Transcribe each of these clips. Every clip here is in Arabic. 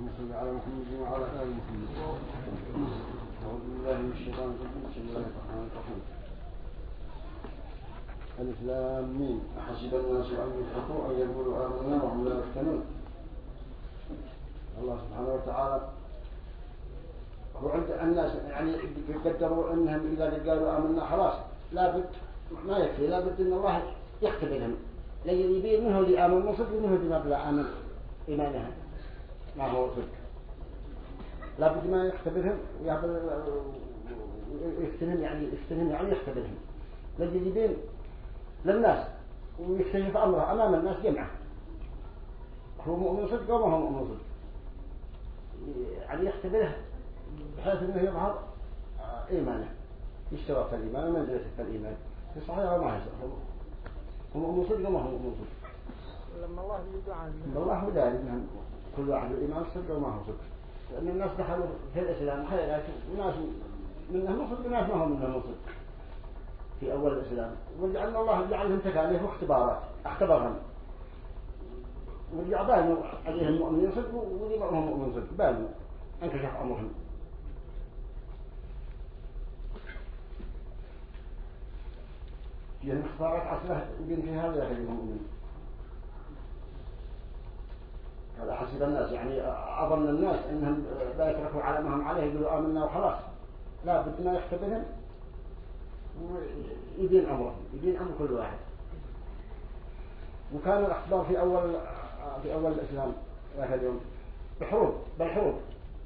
اللهم صل على محمد وعلى آل محمد. أعوذ بالله من الشيطان الرجيم. بسم الله الرحمن الرحيم. ألف لام ميم. أحسب الناس أن يتركوا أن يقولوا آمنا وهم لا يفتنون. الله سبحانه وتعالى هو عند الناس يعني يقدروا أنهم إذا قالوا آمنا خلاص لابد ما يكفي، لابد أن الله يختبرهم ليبين منه اللي آمن مصدق ومنه اللي ما بلا آمن إيمانها ما هو صدق. لابد ما يختبرهم ويفتنهم يعني يختبرهم ليبين للناس ويكتشف أمره أمام الناس جمعة هو مؤمن صدق وما هو مؤمن صدق، يعني يختبره بحيث أنه يظهر إيمانه يستوى في الإيمان ومنزلة في الإيمان في صحيح وما يصح هو مؤمن صدق وما هو مؤمن صدق. لما الله يدعى الله هو داري أن كل واحد الإيمان صدق وما هو صدق، لأن الناس دخلوا في الإسلام خيرات وناس منهم صدق وناس ما هم منهم صدق في أول الإسلام، وجعلنا الله جعلهم تكاليف واختبارات اختبرهم وجعلوا عليهم مؤمنين صدق وجعلهم مؤمنين صدق بانوا انكشف أمرهم. يعني اختبارات عسلة يمكن في هذا يخلي المؤمنين. هذا حسب الناس يعني أظن الناس أنهم لا يتركوا على ما هم عليه يقولوا آمنا وخلاص، لا بد ما يختبرهم ويدين أمرهم يدين أمر كل واحد. وكان الاختبار في أول الإسلام ذاك اليوم بالحروب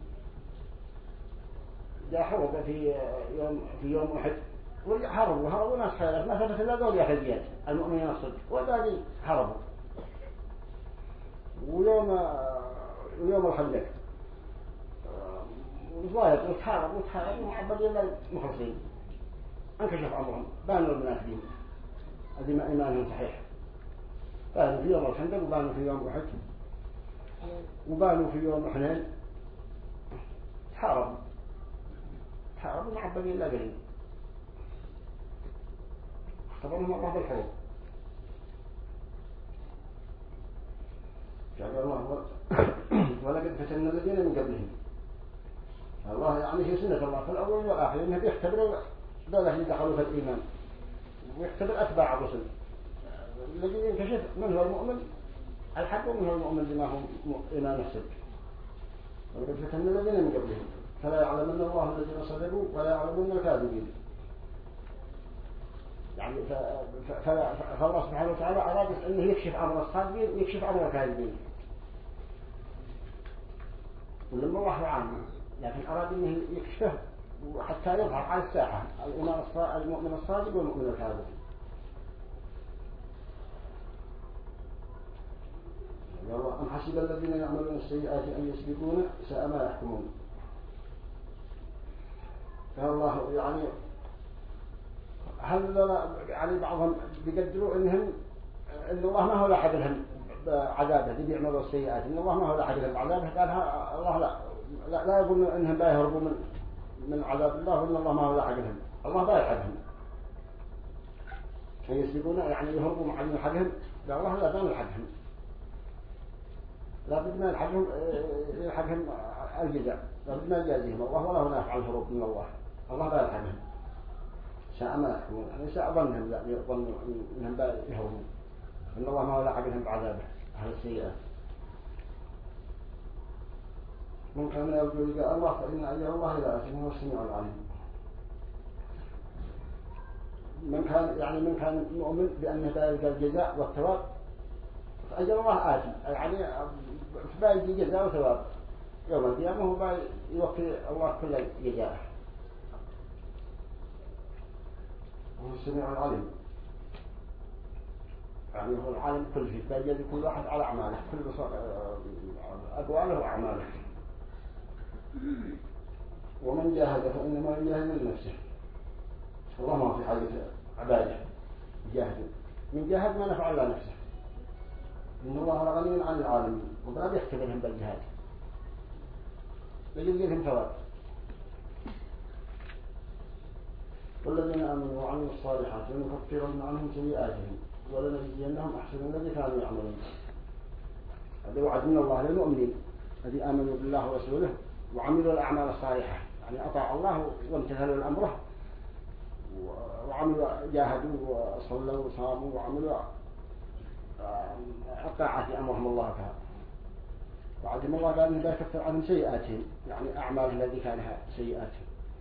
جاء حروب في يوم أحد وهربوا ناس خيرات ما ثبت إلا ذول يحييات المؤمنين الصدق وذلك هربوا. ويوم الخندق وضايق وتحاربوا وعبدوا الله مخلصين انكشف أمرهم بانوا المنافقين هذه ما إيمانهم صحيح. بانوا في يوم الخندق وبانوا في يوم أحد وبانوا في يوم حنين تحاربوا معبدين الله قليل اختبرهم الله بالحروب. قال الله ولقد فتنا الذين من قبلهم. الله يعني هي سنة الله في الأول والآخر إنه بيختبر دولة اللي دخلوا في الإيمان ويختبر أتباع الرسل الذي ينكشف من هو المؤمن الحق ومن هو المؤمن اللي ما هو إيمان الصدق. ولقد فتنا الذين من قبلهم فلا يعلمن الله الذين صدقوا ولا يعلمن الكاذبين. يعني فالله سبحانه وتعالى أراد أنه يكشف أمر الصادقين ويكشف أمر الكاذبين ولما الله عنه، لكن أراد أنه يكشفه حتى يظهر على الساحة المؤمن الصادق والمؤمن الكاذب. أم حسب الذين يعملون السيئات أن يسبقون ساء ما يحكمون. فالله يعني هل يعني بعضهم بيقدروا إن الله ما هو لاحق لهم بعذابه اللي بيعملوا السيئات، إن الله ما هو لاحق لهم بعذابه. قال الله لا يقول إنهم بيهربوا من عذاب الله وإن الله ما هو لاحق لهم، الله بيلحقهم. فيسبقون يعني يهربوا مع حقهم، لا الله لا يلحقهم، لا بد ما يلحقهم الجزاء، لا بد ما يجازيهم الله ولا هو نافع الهروب من الله، الله بيلحقهم ساء ما يحكمون. يعني ساء ظنهم لا يظنوا إنهم يهربون إن الله ما هو لاحق لهم بعذابه أهل السيئات. من كان يرجو لقاء الله فإن أجل الله لا آت وهو السميع العليم. من كان مؤمن بأن ذلك الجزاء والثواب فأجل الله آتي، يعني باقي جزاء وثواب يوم القيامة هو يوفي الله كل جزاءه وهو السميع العليم. يعني هو العالم كل شيء بيجزي كل واحد على أعماله كل أقواله وأعماله. ومن جاهد فإنما يجاهد من نفسه، الله ما في حاجة عباده يجاهد، من جاهد ما نفع الله نفسه، إن الله غني عن العالمين ولا بيختبرهم بالجهاد يجزيهم ثواب. والذين آمنوا وعملوا الصالحات لنكفرن عنهم سيئاتهم ولنجزينهم أحسن الذي كانوا يعملون. هذا وعد من الله للمؤمنين الذي آمنوا بالله ورسوله وعملوا الأعمال الصالحة، يعني أطاعوا الله وامتثلوا الأمره وعملوا جاهدوا وصلوا وصاموا وعملوا الطاعات أمرهم الله فيها. وعدم الله قال إنه يكفر عنهم سيئاتهم، يعني أعمالهم التي كانها سيئاتهم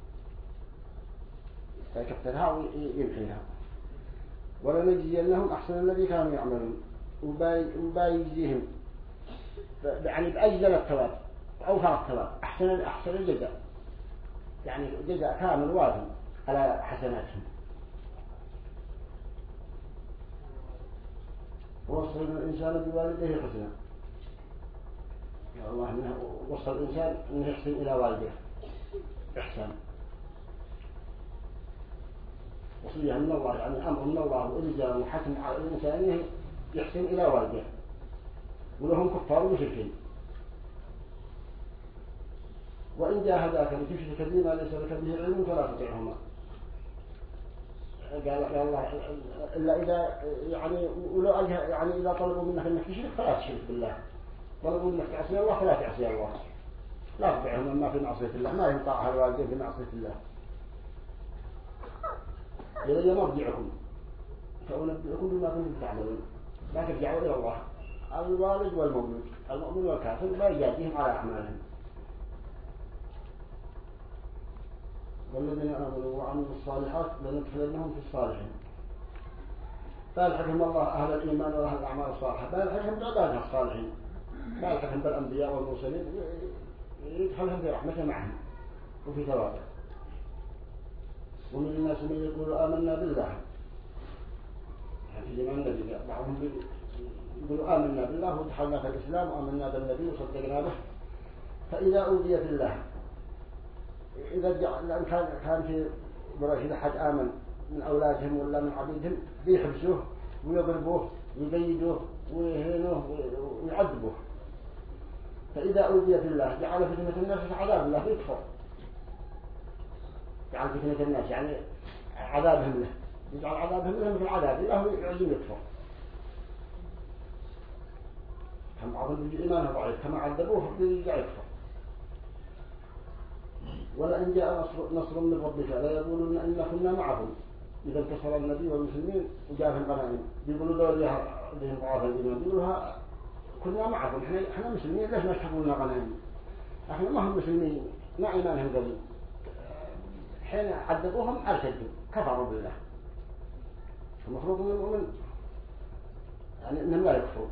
يكفرها ويمحيها. ولنجزينهم أحسن الذي كانوا يعملون، وبايجزيهم يعني بأجزل الثواب وأوفر الثواب، أحسن الجزاء، يعني جزاء كامل وافي على حسناتهم. ووصينا الإنسان بوالديه حسنا، يا الله إنه وصل الإنسان أنه يحسن إلى والده إحسان، وصية من الله، يعني أمر من الله وإلزام وحكم على الإنسان أنه يحسن إلى والده، ولهم كفار ومشركين. وإن جاهداك لتشرك بما ليس لك به علم فلا تطعهما. قال الله إلا إذا يعني ولو يعني إذا طلبوا منك أنك تشرك فلا تشرك بالله، طلبوا منك تعصي الله فلا تعصي الله، لا تطعهما ما في معصية الله، ما ينطاعها الوالدين في معصية الله. إلي مرجعكم فأنبئكم بما كنتم تعملون، لا ترجعوا إلى الله. الوالد والمولود المؤمن والكافر لا يجازيهم على أعمالهم. والذين آمنوا وعملوا الصالحات لندخلنهم في الصالحين، فيلحقهم الله أهل الإيمان وأهل الأعمال الصالحة، فيلحقهم بعبادها الصالحين، فيلحقهم بالأنبياء والمرسلين، يدخلهم في رحمته معهم وفي ثوابه. ومن الناس من يقول آمنا بالله، يعني لمن النبي بعضهم يقولوا آمنا بالله ودخلنا في الإسلام وآمنا بالنبي وصدقنا به، فإذا أوذي في الله، إذا لأن كان في قريش إذا حد آمن من أولادهم ولا من عبيدهم بيحبسوه ويضربوه ويقيدوه ويهينوه ويعذبوه، فإذا أوذي في الله جعل فتنة الناس عذاب الله يكفر، جعل فتنة الناس يعني عذابهم له، يجعل عذابهم له مثل عذاب الله ويعزم يكفر. كم بعضهم يجي إيمانه ضعيف كما عذبوه يرجع يكفر. ولئن جاء نصر من ربك لا يقولون إنا كنا معهم، إذا انتصر النبي والمسلمين وجاءهم غنائم يقولوا دولها بهم ضعاف الإيمان، يقولوها كنا معكم، احنا مسلمين ليش ما تحبون لنا غنائم؟ احنا ما هم مسلمين ما إيمانهم قوي، حين عذبوهم ارتدوا كفروا بالله. المفروض من المؤمن يعني انهم لا يكفروا.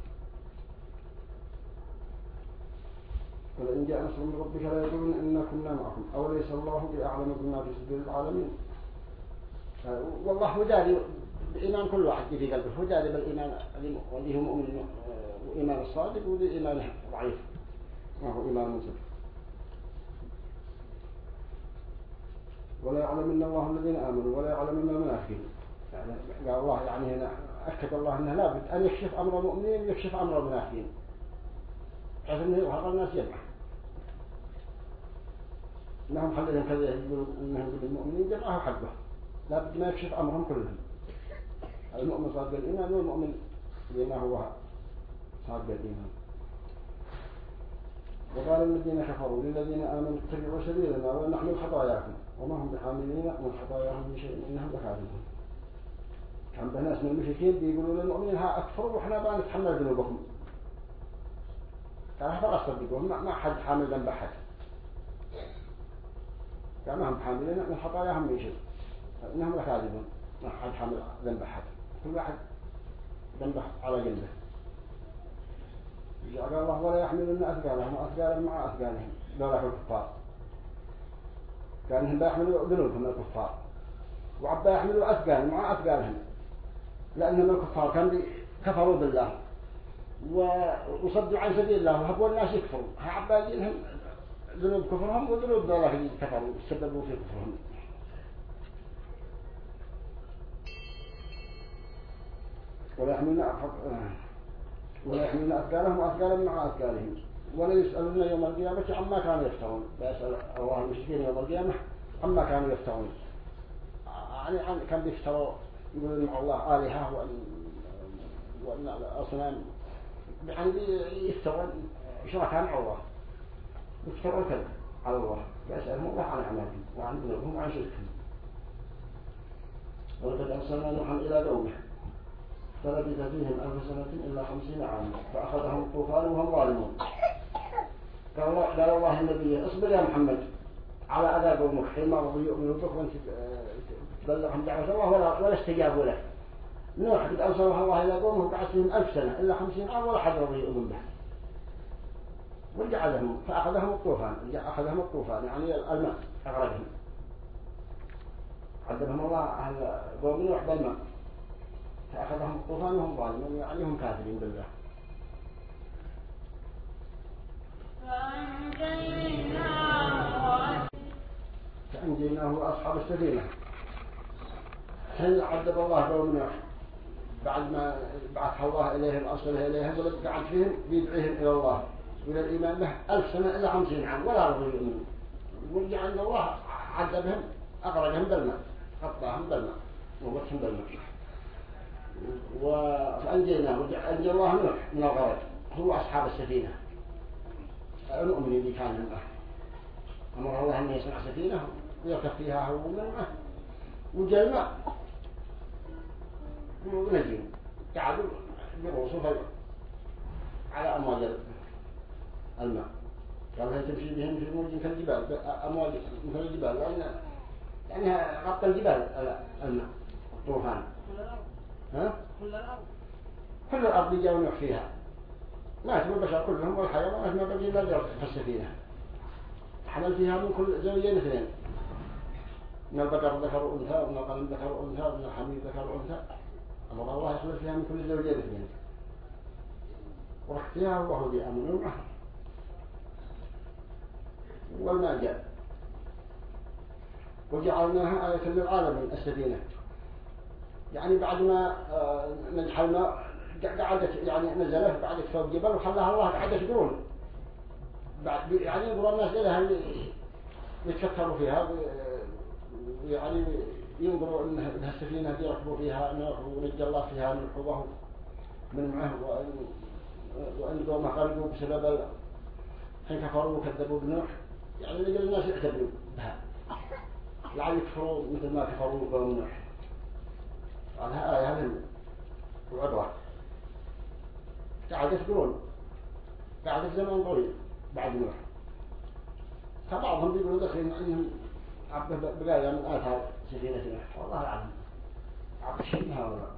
ولئن جاء نصر من ربك لا يقولون إنا كنا معكم أوليس الله بأعلم بما في صدور العالمين. والله هو داري بإيمان كل واحد في قلبه، هو داري بالإيمان اللي هو مؤمن وإيمان الصادق وذي إيمان ضعيف ما هو إيمان منصف. ولا يعلمن الله الذين آمنوا ولا يعلمن المنافقين. يعني قال الله يعني هنا أكد الله أنه لابد أن يكشف أمر المؤمنين ويكشف أمر المنافقين، حيث أنه وحق الناس يجمع إنهم خليهم كذا يقولوا إنهم المؤمنين جمعه حقه، لابد ما يكشف أمرهم كلهم، المؤمن صادق الإيمان والمؤمن بما هو صادق الإيمان. وقال الذين كفروا للذين آمنوا اتبعوا سبيلنا ونحمل خطاياكم وما هم بحاملين من خطاياهم من شيء إنهم لكاذبون. كان بناس من المشركين بيقولوا للمؤمنين ها أكفروا وإحنا بقى نتحمل ذنوبكم، كان هذا أصدقهم ما حد حامل ذنب أحد، كان ما هم حاملين من خطاياهم من شيء إنهم لكاذبون، ما حد حامل ذنب أحد، كل واحد ذنبه على جنبه. قال الله ولا يحملون أثقالهم وأثقالا مع أثقالهم لولا الكفار، كانهم بيحملوا ذنوبهم الكفار وعبا يحملوا أثقال مع أثقالهم، لأنهم الكفار كانوا كفروا بالله وصدوا عن سبيل الله وهبوا الناس يكفروا، عبا يجيهم ذنوب كفرهم وذنوب الله اللي كفروا سببوا في كفرهم. ولا يحملون أثقالهم وأثقالا مع أثقالهم ولا يسألون يوم القيامة عما كانوا يفترون. بيسأل الله المشركين يوم القيامة عما كانوا يفترون، يعني كان بيفتروا يقولون مع الله آلهة وأن الأصنام، يعني يفترون شركاء مع الله وافتروا الكذب على الله فيسألهم الله عن أعمالهم وعن ذنوبهم وعن شركهم. ولقد أرسلنا نوحا إلى قومه فلبث فيهم 1000 سنة إلا 50 عاما فأخذهم الطوفان وهم ظالمون. قال الله النبي اصبر يا محمد على أذى قومك حين مرضوا يؤمنوا بك وانت تبلغهم دعوة الله ولا استجابوا لك. نوح قد أرسله الله إلى قومه بعد فيهم 1000 سنة إلا 50 عام ولا حد رضي يؤمن به وجعلهم فأخذهم الطوفان يعني الماء أغرقهم. عذبهم الله أهل قوم نوح بالماء فأخذهم الطوفان وهم ظالمون يعني هم كافرين بالله. فأنجيناه وأصحاب السفينة. هل عذب الله قوم نوح بعد ما بعث الله إليهم أرسله إليهم قعد فيهم بيدعيهم إلى الله وإلى الإيمان به 1000 سنة إلا 50 عام ولا رضوا يؤمنون. ورجع أن الله عذبهم أغرقهم بالماء قطعهم بالماء وموتهم بالماء. فأنجيناه وأنجى الله نوح من الغرق هو أصحاب السفينة المؤمنين اللي كانوا معه. أمر الله أن يصنع سفينة ويركب فيها هو ومنه وجاء الماء ونجيم قعدوا برؤوسهم على أمواج الماء. قال هي تمشي بهم في موج كالجبال أمواج مثل الجبال لأنها غطى الجبال الماء الطوفان. كل الأرض جاءوا نوح فيها مات البشر كلهم والحيوانات ما بقي إلا في السفينة. حمل فيها من كل زوجين 2 من البقر ذكر وأنثى ومن الغنم ذكر وأنثى ومن الحمير ذكر وأنثى. أمر الله يخلق فيها من كل زوجين 2 ورح فيها وهو بأمن معه. والماء جاء وجعلناها آية للعالمين السفينة يعني بعد ما نجح الماء قعدت يعني نزلت قعدت فوق الجبل وخلاها الله قعدت تقول بعد يعني يقول الناس لها يتفكروا فيها يعني ينظروا ان السفينه دي ركبوا فيها نوح ونجى الله فيها من حوضه من معه وان قومه غرقوا بسبب حين كفروا وكذبوا بنوح يعني لقى الناس يعتبروا بها لا يكفروا مثل ما كفروا قوم نوح. هذا آية من وعبرة قعدت قرون قعدت زمان طويل بعد نوح. فبعضهم بيقولوا دخلين عنهم بقايا من آثار سفينة نوح والله أعلم عبد الشيء هؤلاء.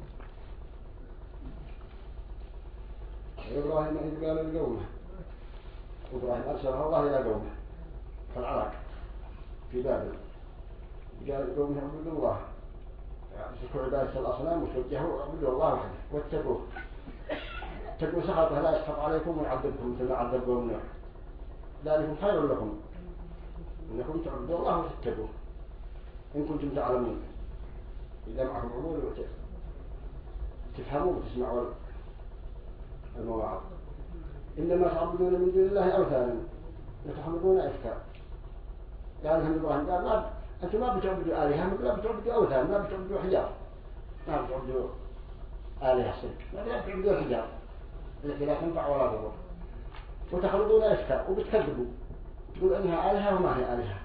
إبراهيم إذ قال لقومه إبراهيم أرسله الله إلى قومه في العراق في بابل قال قومه اعبدوا الله اتركوا عبادة الأصنام وتوجهوا اعبدوا الله وحده واتقوه اتقوا سخطه لا يسخط عليكم ويعذبكم مثل ما عذب قوم نوح ذلكم خير لكم إنكم تعبدوا الله وتتقوه إن كنتم تعلمون إذا معكم عمول تفهموا وتسمعوا المواعظ. إنما تعبدون من دون الله أوثانا وتحملون إفكار. قال لهم إبراهيم قال أنتم ما بتعبدوا آلهة لا بتعبدوا أوثان ما بتعبدوا حجار ما بتعبدوا آلهة صدق ما بتعبدوا حجار التي لا تنفع ولا تضر وتخلقون إفكار وبتكذبوا تقول أنها آلهة وما هي آلهة.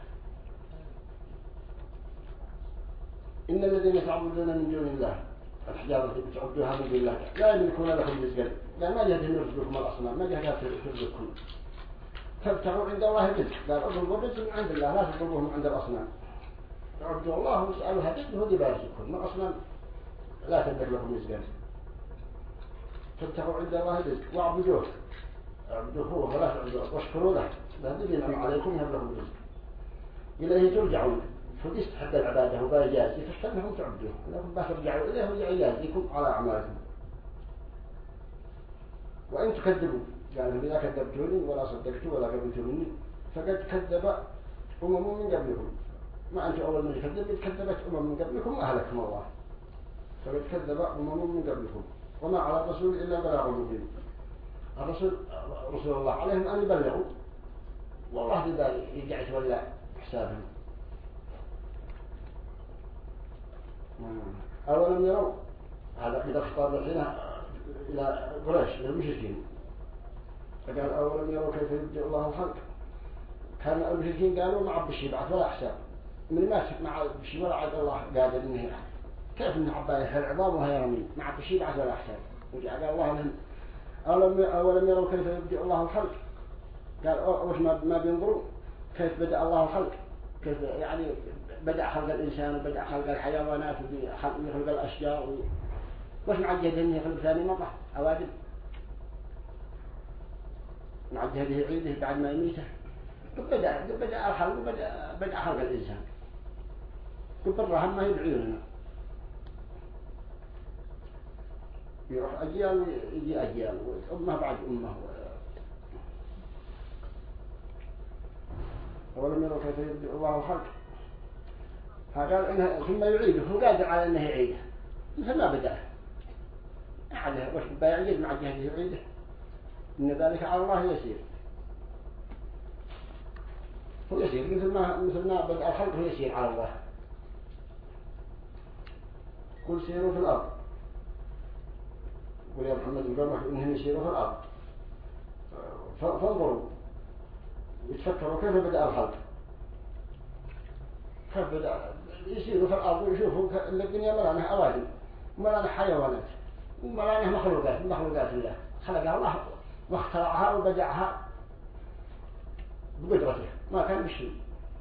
إن الذين تعبدون من دون الله الحجارة التي بتعبدوها من دون الله لا يملكون لكم رزقا لا ما جهدهم يرزقكم الأصنام ما جهدها ترزقكم فابتغوا عند الله الرزق قال اطلبوا الرزق من عند الله لا تطلبوه من عند الأصنام. اعبدوا الله واسألوا هدفه ودي بارزقكم ما الأصنام لا تملك لكم رزقا. فابتغوا عند الله الرزق واعبدوه اعبدوه هو ولا تعبدوه واشكروا له الذي ينعم عليكم يهب لكم رزق إليه ترجعون فليستحق العبادة وباجازي فاستنهم تعبدوه لكم بس ترجعوا إليه ويجازيكم على أعمالكم. وإن تكذبوا يعني إذا كذبتوني ولا صدقتوا ولا قبلتوا مني فقد كذب أمم من قبلكم ما أنت أول من كذبت أمم من قبلكم وأهلكم الله فقد كذب أمم من قبلكم وما على الرسول إلا بلاغ مبين. الرسول رسول الله عليهم أن يبلغوا والله بذلك يرجع يتولى حسابهم. أولا يروا هذا إذا خطاب الحين إلى قريش للمشركين فقال أولم يروا كيف يبدأ الله الخلق. كان المشركين قالوا ما عبش يبعث ولا حساب من ما عبش ولا عد الله قادر إنه يبعث، كيف إنه عباية العظام وهي رميم ما عبش يبعث ولا حساب. وجاء قال الله لهم أولم يروا كيف يبدأ الله الخلق. قال وش ما بينظروا كيف بدأ الله الخلق، كيف يعني بدأ خلق الإنسان وبدأ خلق الحيوانات وخلق الأشجار وش معجد إنه يخلق ثاني مرة أوادم، معجد هذه عيده بعد ما يميته. بدأ الخلق بدأ خلق الإنسان بالرحم ما يدعينا يروح أجيال ويجي أجيال وأمه بعد أمه. ولم يروا كيف يبدأ الله الخلق. فقال إنه ثم يعيده، هو قادر على إنه يعيده مثل ما بدأ عليه وش بيعيد مع جهده يعيده، إن ذلك على الله يسير. هو يسير مثل ما بدأ الخلق هو يسير على الله. قل سيروا في الأرض، قل يا محمد القوم إنهم يسيروا في الأرض فانظروا يتفكروا كيف بدأ الخلق، كيف بدأ يسيروا في الأرض ويشوفوا أن الدنيا ملانها أوادم وملانها حيوانات وملانها مخلوقات الله خلقها الله واخترعها وبدعها بقدرته ما كان بشيء.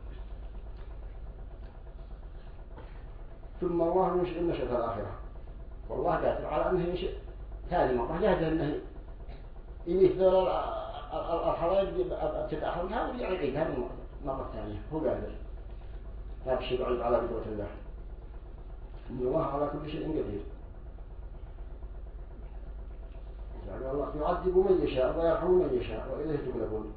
ثم الله ينشئ النشأة الآخرة، والله قادر على أنه ينشئ ثاني مرة جاهز أنه يميت ذول الخلائق تتأخرها ويعيدها مرة ثانية. هو قادر لا بشيء بعيد على قدرة الله، إن الله على كل شيء قدير. يعني الله يعذب من يشاء ويرحم من يشاء وإليه تقلبون.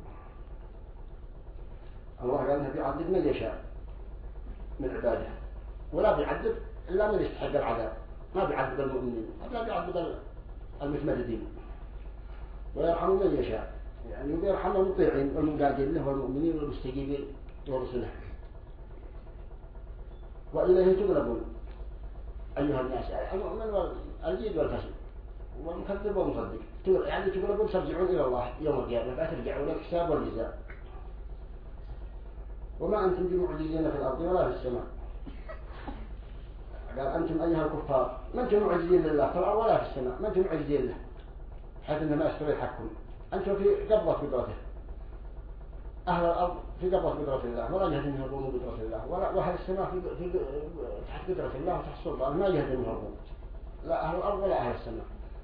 الله قال إنه بيعذب من يشاء من عباده ولا بيعذب إلا من يستحق العذاب، ما بيعذب المؤمنين لا بيعذب المتمردين. ويرحم من يشاء يعني بيرحم المطيعين والمنقادين له والمؤمنين والمستجيبين ورسله. وإليه تقلبون أيها الناس المؤمن والجيد والفاسد والمكذب والمصدق، يعني تقلبون ترجعون إلى الله يوم القيامة فترجعون للحساب والجزاء. وما أنتم بمعجزين في الأرض ولا في السماء. قال أنتم أيها الكفار ما أنتم معجزين لله في الأرض ولا في السماء، ما أنتم معجزين له حيث إنما أستوي حقكم. أنتم في قبضة قدرته، أهل الأرض في قبضة قدرة الله ولا يهدون يهربون قدرة الله، وأهل السماء في تحت قدرة الله وتحت سلطانه ما يهدون يهربون، لا أهل الأرض ولا أهل السماء.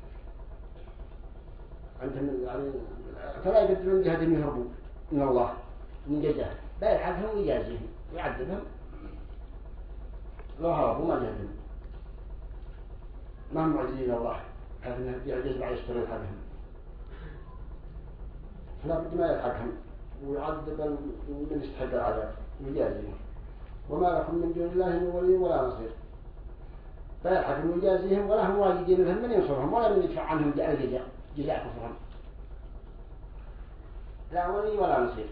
أنتم يعني فلا يقدرون يهدون يهربون من الله من جزاه، لا يلحقهم ويجازيهم ويعذبهم لو هربوا ما جهدهم. ما هم معجزين الله حيث انه يعجز بعد يشتري حقهم، فلا بد ما يلحقهم ويعذب من يستحق العذاب ويجازيهم. وما لكم من دون الله من ولي ولا نصير، لا يلحقهم ويجازيهم ولا هم واجدين لهم من ينصرهم ولا من يدفع عنهم جزاء كفرهم، لا ولي ولا نصير.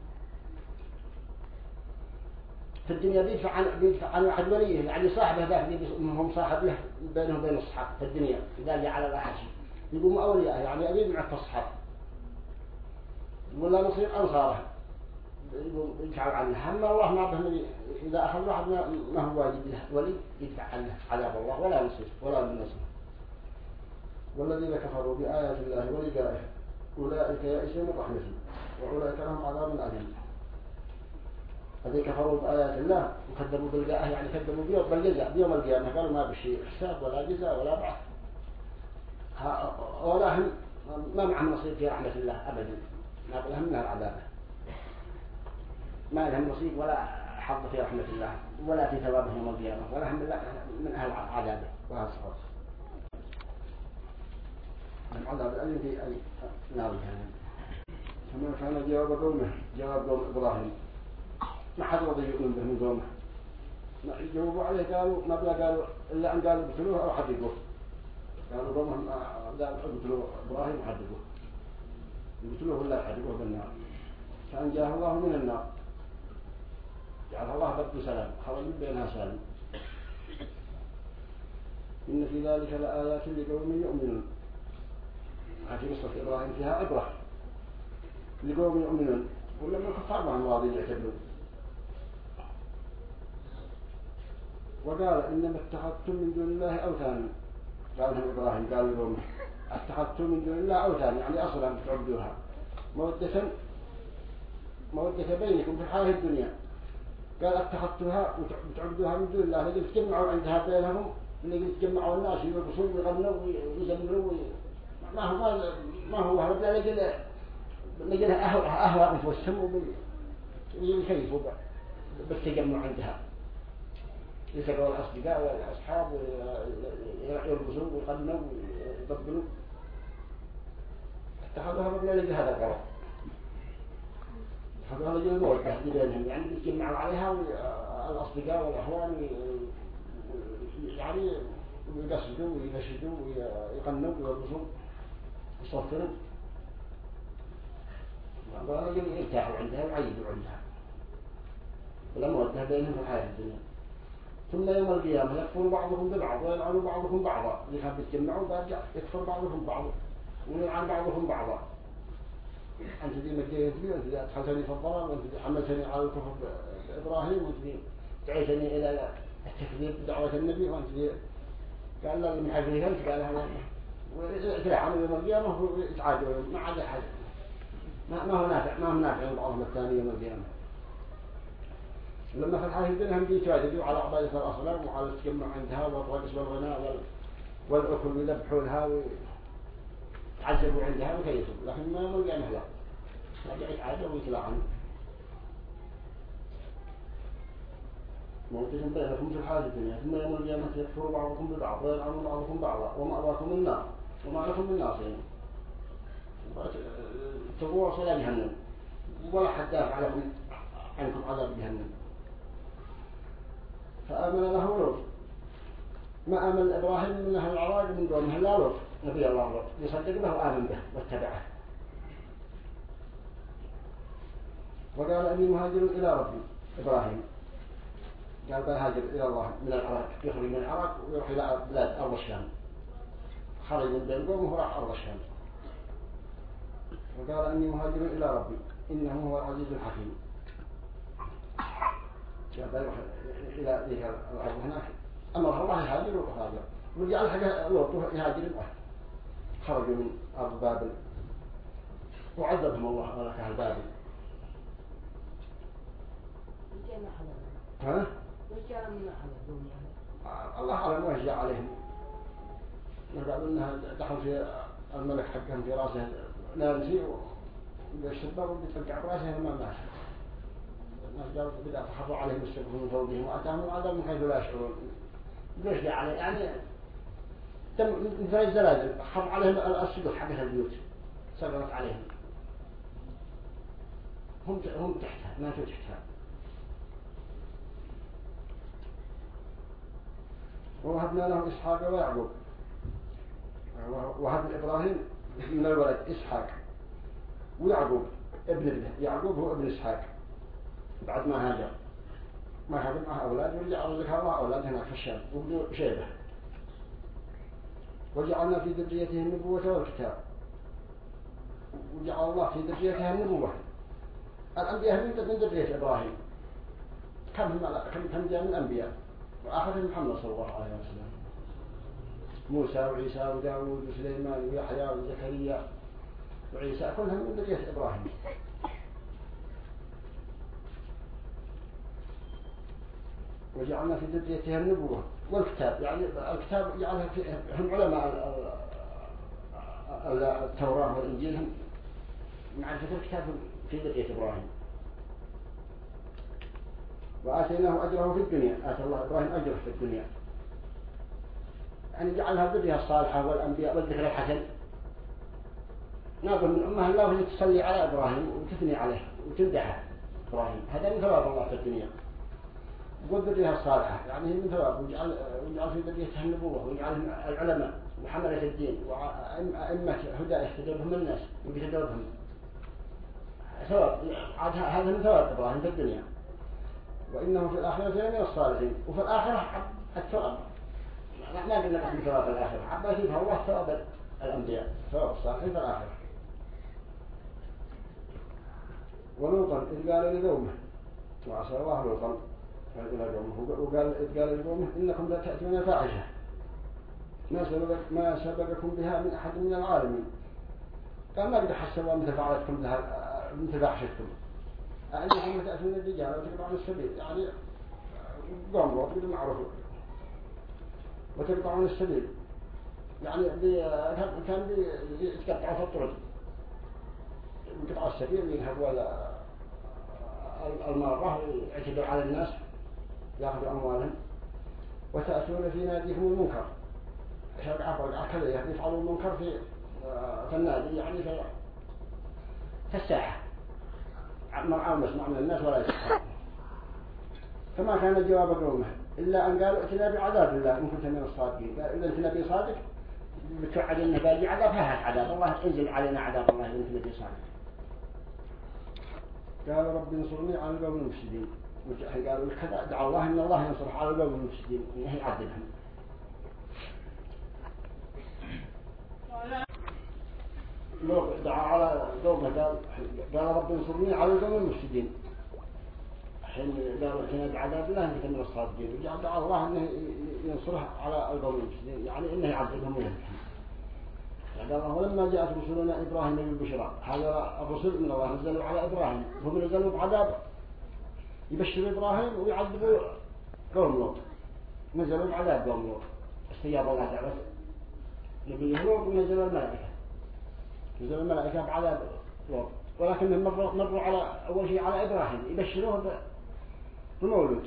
في الدنيا بيدفع عن واحد وليه يعني صاحبه ذاك هم صاحبه بينهم وبين الصحاب في الدنيا إذا جاء على الأحد يقوموا أولياء يعني أبيد مع الصحاب ولا نصير أنصاره يدفعوا عنه. هم الله ما به إذا أخذ واحد ما هو واجد له ولي يدفع عنه عذاب الله ولا نصير ولا من نصير. والذين كفروا بآيات الله ولقائه أولئك يئسوا من رحمته وأولئك لهم عذاب أليم. الذين كفروا بآيات الله وكذبوا بالجزاء يعني كذبوا بالجزاء بيوم القيامة قالوا ما بشيء حساب ولا جزاء ولا بعث ولا هم ما معهم نصيب في رحمة الله أبدا، ما لهم منها العذاب، ما لهم نصيب ولا حظ في رحمة الله ولا في ثوابه يوم القيامة ولا هم من أهل عذابه وهذا صحيح. العذاب الأليم في أي نار جهنم. ثم كان جواب قوم إبراهيم ما حد رضي يؤمن به من قومه، جاوبوا عليه قالوا ما بلا قالوا إلا أن قالوا اقتلوه أو حرقوه. قالوا قومهم اقتلوا إبراهيم وحرقوه، يقتلوه ولا يحرقوه بالنار. فأنجاه الله من النار، جعل الله برد سلام خرج من بينها سالم. إن في ذلك لآيات لقوم يؤمنون. هذه قصة إبراهيم فيها عبرة لقوم يؤمنون ولما الكفار ما هم راضين يعتبرون. وقال إنما اتخذتم من دون الله أوثانا، قال لهم إبراهيم قال لهم اتخذتم من دون الله أوثانا يعني أصلا تعبدوها مودة بينكم في الحياة الدنيا. قال اتخذتوها وتعبدوها من دون الله لقد تجمعوا عندها بينهم، لقد تجمعوا الناس يرقصون ويغنوا ويزمروا ما هو هذا لقد أهواء أنفسهم ويكيفوا بالتجمع عندها، يسروا الأصدقاء والأصحاب ويرقصوا ويغنوا ويضبلوا. اتخذوها من لقد هذا الغرض، اتخذوها لقد المودة بينهم يعني يتجمعوا عليها الأصدقاء والأخوان يعني ويقصدوا وينشدوا ويغنوا ويرقصوا ويصفروا، ولقد يرتاحوا عندها ويعيدوا عندها ولا مودة بينهم في الحياة الدنيا. ثم يوم القيامة يكفر بعضهم ببعض ويلعن بعضهم بعضا، اللي كانوا يتجمعوا برجع يكفر بعضهم بعضا ويلعن بعضهم بعضا. أنت ذي مجيت بي وأنت ذي أدخلتني في الضلال وأنت ذي حملتني على الكفر بإبراهيم وأنت ذي دعيتني إلى التكذيب بدعوة النبي وأنت ذي قال لا من حقه أنت قال هذا ويتلعنوا يوم القيامة ويتعادوا ما عاد أحد ما هو نافع بعضهم الثاني يوم القيامة. لما في الحياة الدنيا هم بيتواجدوا على عبادة الأصنام وعلى التجمع عندها والرقص والغناء والأكل ويذبحوا لها ويتعذبوا عندها وكيفوا، لكن ما يوم القيامة لا رجع يتعادوا ويتلعنوا. موتهم بينكم في الحياة الدنيا ثم يوم القيامة يكفر بعضكم ببعض ويلعن بعضكم بعضا ومأواكم النار وما لكم من ناصرين. تغوصوا إلى جهنم ولا حد دافع لكم عنكم عذاب جهنم. فآمن له لوط، ما آمن إبراهيم من أهل العراق من قومه إلا لوط نبي الله لوط يصدق به وآمن به واتبعه. وقال إني مهاجر إلى ربي إبراهيم، قال بهاجر إلى الله من العراق، يخرج من العراق ويروح إلى بلاد أرض الشام، خرج من بين قومه وراح أرض الشام. وقال إني مهاجر إلى ربي إنه هو العزيز الحكيم، يروح إلى ذيك الأرض هناك أمره الله يهاجر وهاجر وجعل حاجة لوط يهاجر معه. خرجوا من أرض بابل وعذبهم الله ملك أهل بابل. ها؟ الله أعلم وش جاء عليهم. قالوا إنها دخل في الملك حقهم في راسه نانسي والشباب وبيتفقع براسه ما ماشي. الناس قالوا بدأ تحروا عليهم السقف من فوقهم وأتاهم العذاب من حيث لا يشعرون. ليش جاء عليه يعني تم مثل الزلازل حر عليهم السقف حقها البيوت سقطت عليهم، هم تحتها ما تحتها. ووهبنا له إسحاق ويعقوب، وهب إبراهيم من الولد إسحاق ويعقوب ابن ابنه، يعقوب هو ابن إسحاق بعد ما هاجر ما هاجر معه أولاد ورجع رزق الله أولاد هناك في الشام وابن شيبة. وجعلنا في ذريته النبوة والكتاب، وجعل الله في ذريته النبوة. الأنبياء من ذرية إبراهيم كم جاء من الأنبياء وآخرهم محمد صلى الله عليه وسلم، موسى وعيسى وداود وسليمان ويحيى وزكريا وعيسى كلهم من ذرية إبراهيم. وجعلنا في ذريتها النبوة والكتاب، يعني الكتاب جعلها هم علماء التوراة والإنجيل هم معرفة الكتاب في ذرية إبراهيم. وآتيناه أجره في الدنيا، آتى الله إبراهيم أجره في الدنيا، يعني جعلها الذرية الصالحة والأنبياء والذكر الحسن. ناظر من أمها الله اللي تصلي على إبراهيم وتثني عليه وتمدحه إبراهيم، هذا من ثواب الله في الدنيا. والذرية الصالحة يعني من ثواب، وجعل في ذريتها النبوة وجعلهم العلماء وحملة الدين وأئمة هدى يهتدوا بهم الناس ويهتدوا بهم. ثواب هذا من ثواب إبراهيم في الدنيا. وإنه في الآخرة من الصالحين. وفي الآخرة الثواب ما قلنا نحن ثواب الآخرة، عبا يفهم الله ثواب الأنبياء ثواب الصالحين في الآخرة. ولوطا إذ قال لقومه وعصى الله لوطا إلى قومه وقال إذ قال لقومه إنكم لا تأتون الفاحشة ما سبقكم بها من أحد من العالمين. قال ما قد حسبوا مثل فعلتكم مثل فاحشتكم أنكم تأتون الرجال وتقطعون السبيل يعني قوم لوط بدون معروف وتقطعون السبيل يعني كان يتقطعوا في الطرق يقطعوا السبيل ينهبوا المارة يعتدوا على الناس يأخذوا أموالهم. وتأتون في ناديكم المنكر كذا يفعلوا المنكر في النادي يعني في الساحة مرعى ومسمع من الناس ولا يسمع. فما كان جواب قومه إلا أن قالوا ائتنا بعذاب الله إن كنت من الصادقين. قال إذا أنت نبي صادق بتوعد إنه باجي عذاب هات عذاب الله انزل علينا عذاب الله إذا أنت نبي صادق. قال رب انصرني على القوم المفسدين. قالوا كذا دعا الله إن الله ينصر على القوم المفسدين إنه يعذبهم. لو دعا على قومه قال رب انصرني على القوم المفسدين حين قالوا ائتنا بعذاب الله إن كنت من الصادقين. ودعا الله إنه ينصره على القوم المفسدين يعني إنه يعذبهم ويهلكهم. قال الله ولما جاءت رسلنا إبراهيم بالبشرى هذا الرسل من الله نزلوا على إبراهيم هم نزلوا بعذاب يبشر إبراهيم ويعذبوا قوم لوط. نزلوا بعذاب قوم لوط استجاب الله تعالى نبيه لوط ونزل الملائكة. نزل الملائكة بعذاب لوط ولكنهم مروا على أول شيء على إبراهيم يبشروه بمولود.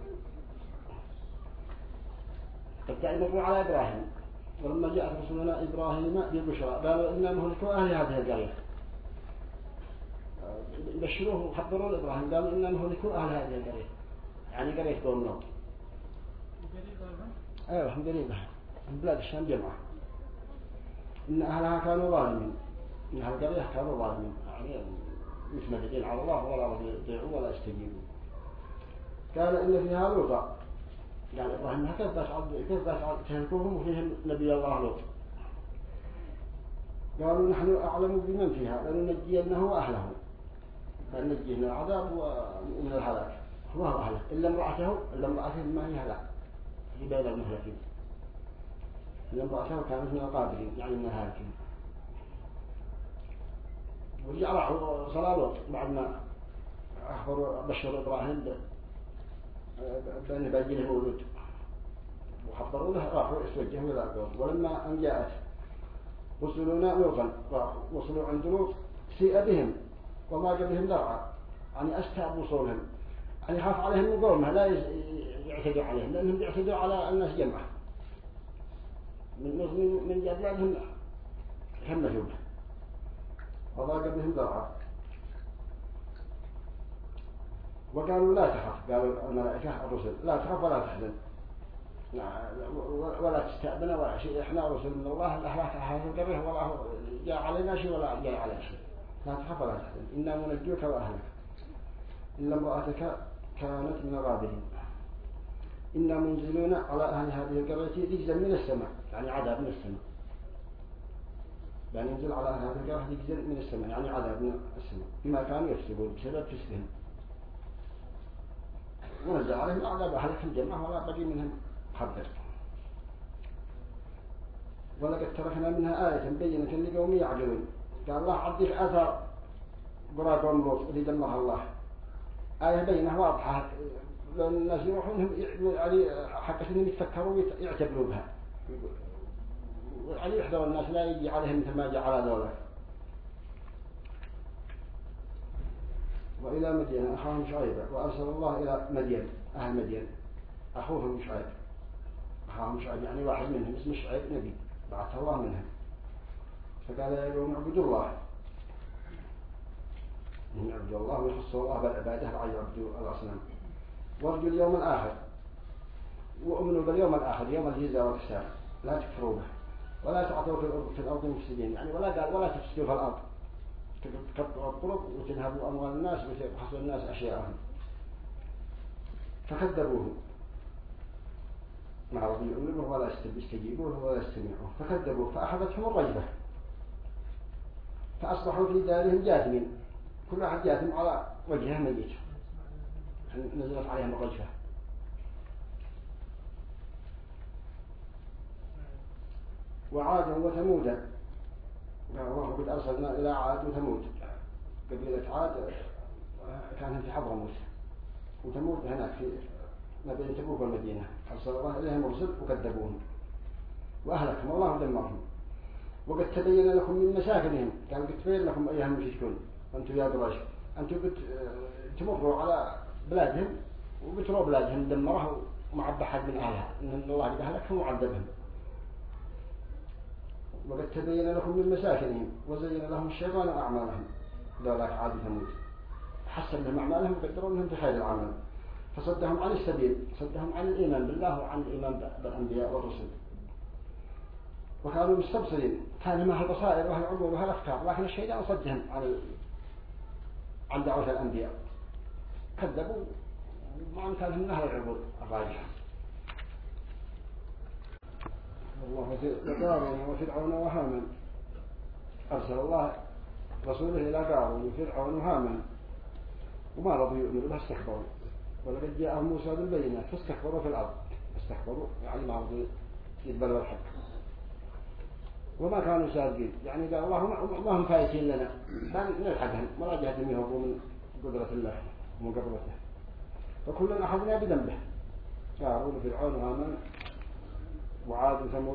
فبدأ مروا على إبراهيم ولما جاءت رسولنا إبراهيم بالبشرى قالوا إنا مهلكوا أهل هذه القرية. يبشروه وخبروا لإبراهيم قالوا إنا مهلكوا أهل هذه القرية يعني قرية قوم لوط. أيوة هم قريبة من بلاد الشام جمعة. إن أهلها كانوا ظالمين إن أهل القرية كانوا ظالمين يعني متمردين على الله ولا يطيعوا ولا يستجيبوا. قال إن فيها لوطا قال إبراهيم كيف بس تهلكوهم وفيهم نبي الله لوط. قالوا نحن أعلم بمن فيها لننجينه وأهله فننجيه من العذاب ومن الهلاك هو أهله إلا امرأته ما هي هلاك في بين المهلكين. إلا امرأته كانت من القابلين يعني من الهالكين. ورجع صلى لوط بعد ما بشر إبراهيم بأنه باجي له مولود وخبروا له راحوا يتوجهوا إلى القوم. ولما أن جاءت رسلنا لوطا وصلوا عند لوط سيء بهم وضاق بهم ذرعا يعني أستعب وصولهم يعني يخاف عليهم من قومه لا يعتدوا عليهم لأنهم يعتدوا على الناس جمعة من جبلهم همشوا به وضاق بهم ذرعا. وقالوا لا تخف قالوا الملائكة الرسل لا تخف ولا تحزن ولا تستأذن ولا شيء إحنا رسل من الله الأحلاك أحلاك القرية والله جاء علينا شيء ولا جاء علينا شيء لا تخف ولا تحزن إنا منجوك وأهلك إلا امرأتك كانت من الغابرين. إنا منزلون على أهل هذه القرية رجزا من السماء يعني عذاب من السماء يعني ينزل على أهل هذه القرية رجزا من السماء يعني عذاب من السماء بما كانوا يكسبون بسبب كسبهم. ونزل عليهم عذاب أهلك الجماعة ولا بقي منهم حذر. ولقد تركنا منها آية بينة لقوم يعقلون. قال الله عبدك أثر قرى قوم لوط اللي دمرها الله آية بينة واضحة لأن الناس يروحون يعني حقا إنهم يتفكروا ويعتبروا بها يعني يحذر الناس لا يجي عليهم مثل ما جاء على ذولا. وإلى مدين أخاهم شعيبا وأرسل الله إلى مدين أهل مدين أخوهم شعيب أخاهم شعيب يعني واحد منهم اسمه شعيب نبي بعثه الله منهم. فقال يا قوم اعبدوا الله إن يعبدوا الله ويخصوا الله بالعبادة لا يعبدوا الأصنام وارجوا اليوم الآخر وأمنوا باليوم الآخر يوم الجزاء والحساب لا تكفروا به ولا تعطوا في الأرض مفسدين يعني ولا قال ولا تفسدوا في الأرض تقطعوا الطرق وتنهبوا أموال الناس وتبحثوا الناس أشياءهم. فكذبوه ما رضي يؤمنوه ولا يستجيبوه ولا يستمعوه فكذبوه فأخذتهم الرجفة فأصبحوا في دارهم جاثمين كل واحد يأتم على وجهه ميت نزلت عليهم الرجفة. وعادا وثمودا قال الله قد أرسلنا إلى عاد وثمود. قبيلة عاد كانت في حضرموت وثمود هناك في ما بين تبوك والمدينة. أرسل الله إليهم رسل وكذبوهم وأهلكهم الله ودمرهم. وقد تبين لكم من مساكنهم قال قد تبين لكم أيها المشركون أنتم يا قريش أنتم تمروا على بلادهم وبتروا بلادهم دمرها ومعبى حد من أهلها إن الله قد أهلكهم وعذبهم. وقد تبين لكم من مساكنهم وزين لهم الشيطان أعمالهم ذلك عاد ثمود حسن لهم أعمالهم وقدروا لهم في خير العمل فصدهم عن السبيل صدهم عن الإيمان بالله وعن الإيمان بالأنبياء والرسل. وكانوا مستبصرين كان معها البصائر وها العقول وها الأفكار لكن الشيطان صدهم عن دعوة الأنبياء كذبوا مع أن كان من أهل العقول الراجحة. الله قارون وفرعون وهامان أرسل الله رسوله إلى قارون وفرعون وهامان وما رضوا يؤمنوا به استكبروا. ولقد جاءهم موسى بالبينات فاستكبروا في الأرض استكبروا يعني ما رضوا يقبلوا الحق وما كانوا سابقين يعني قال الله ما هم فايتين لنا ما نلحقهم ولا جهدهم يهربوا من قدرة الله ومن قدرته. فكلنا أخذنا بذنبه قارون وفرعون وهامان وعاد وثمود.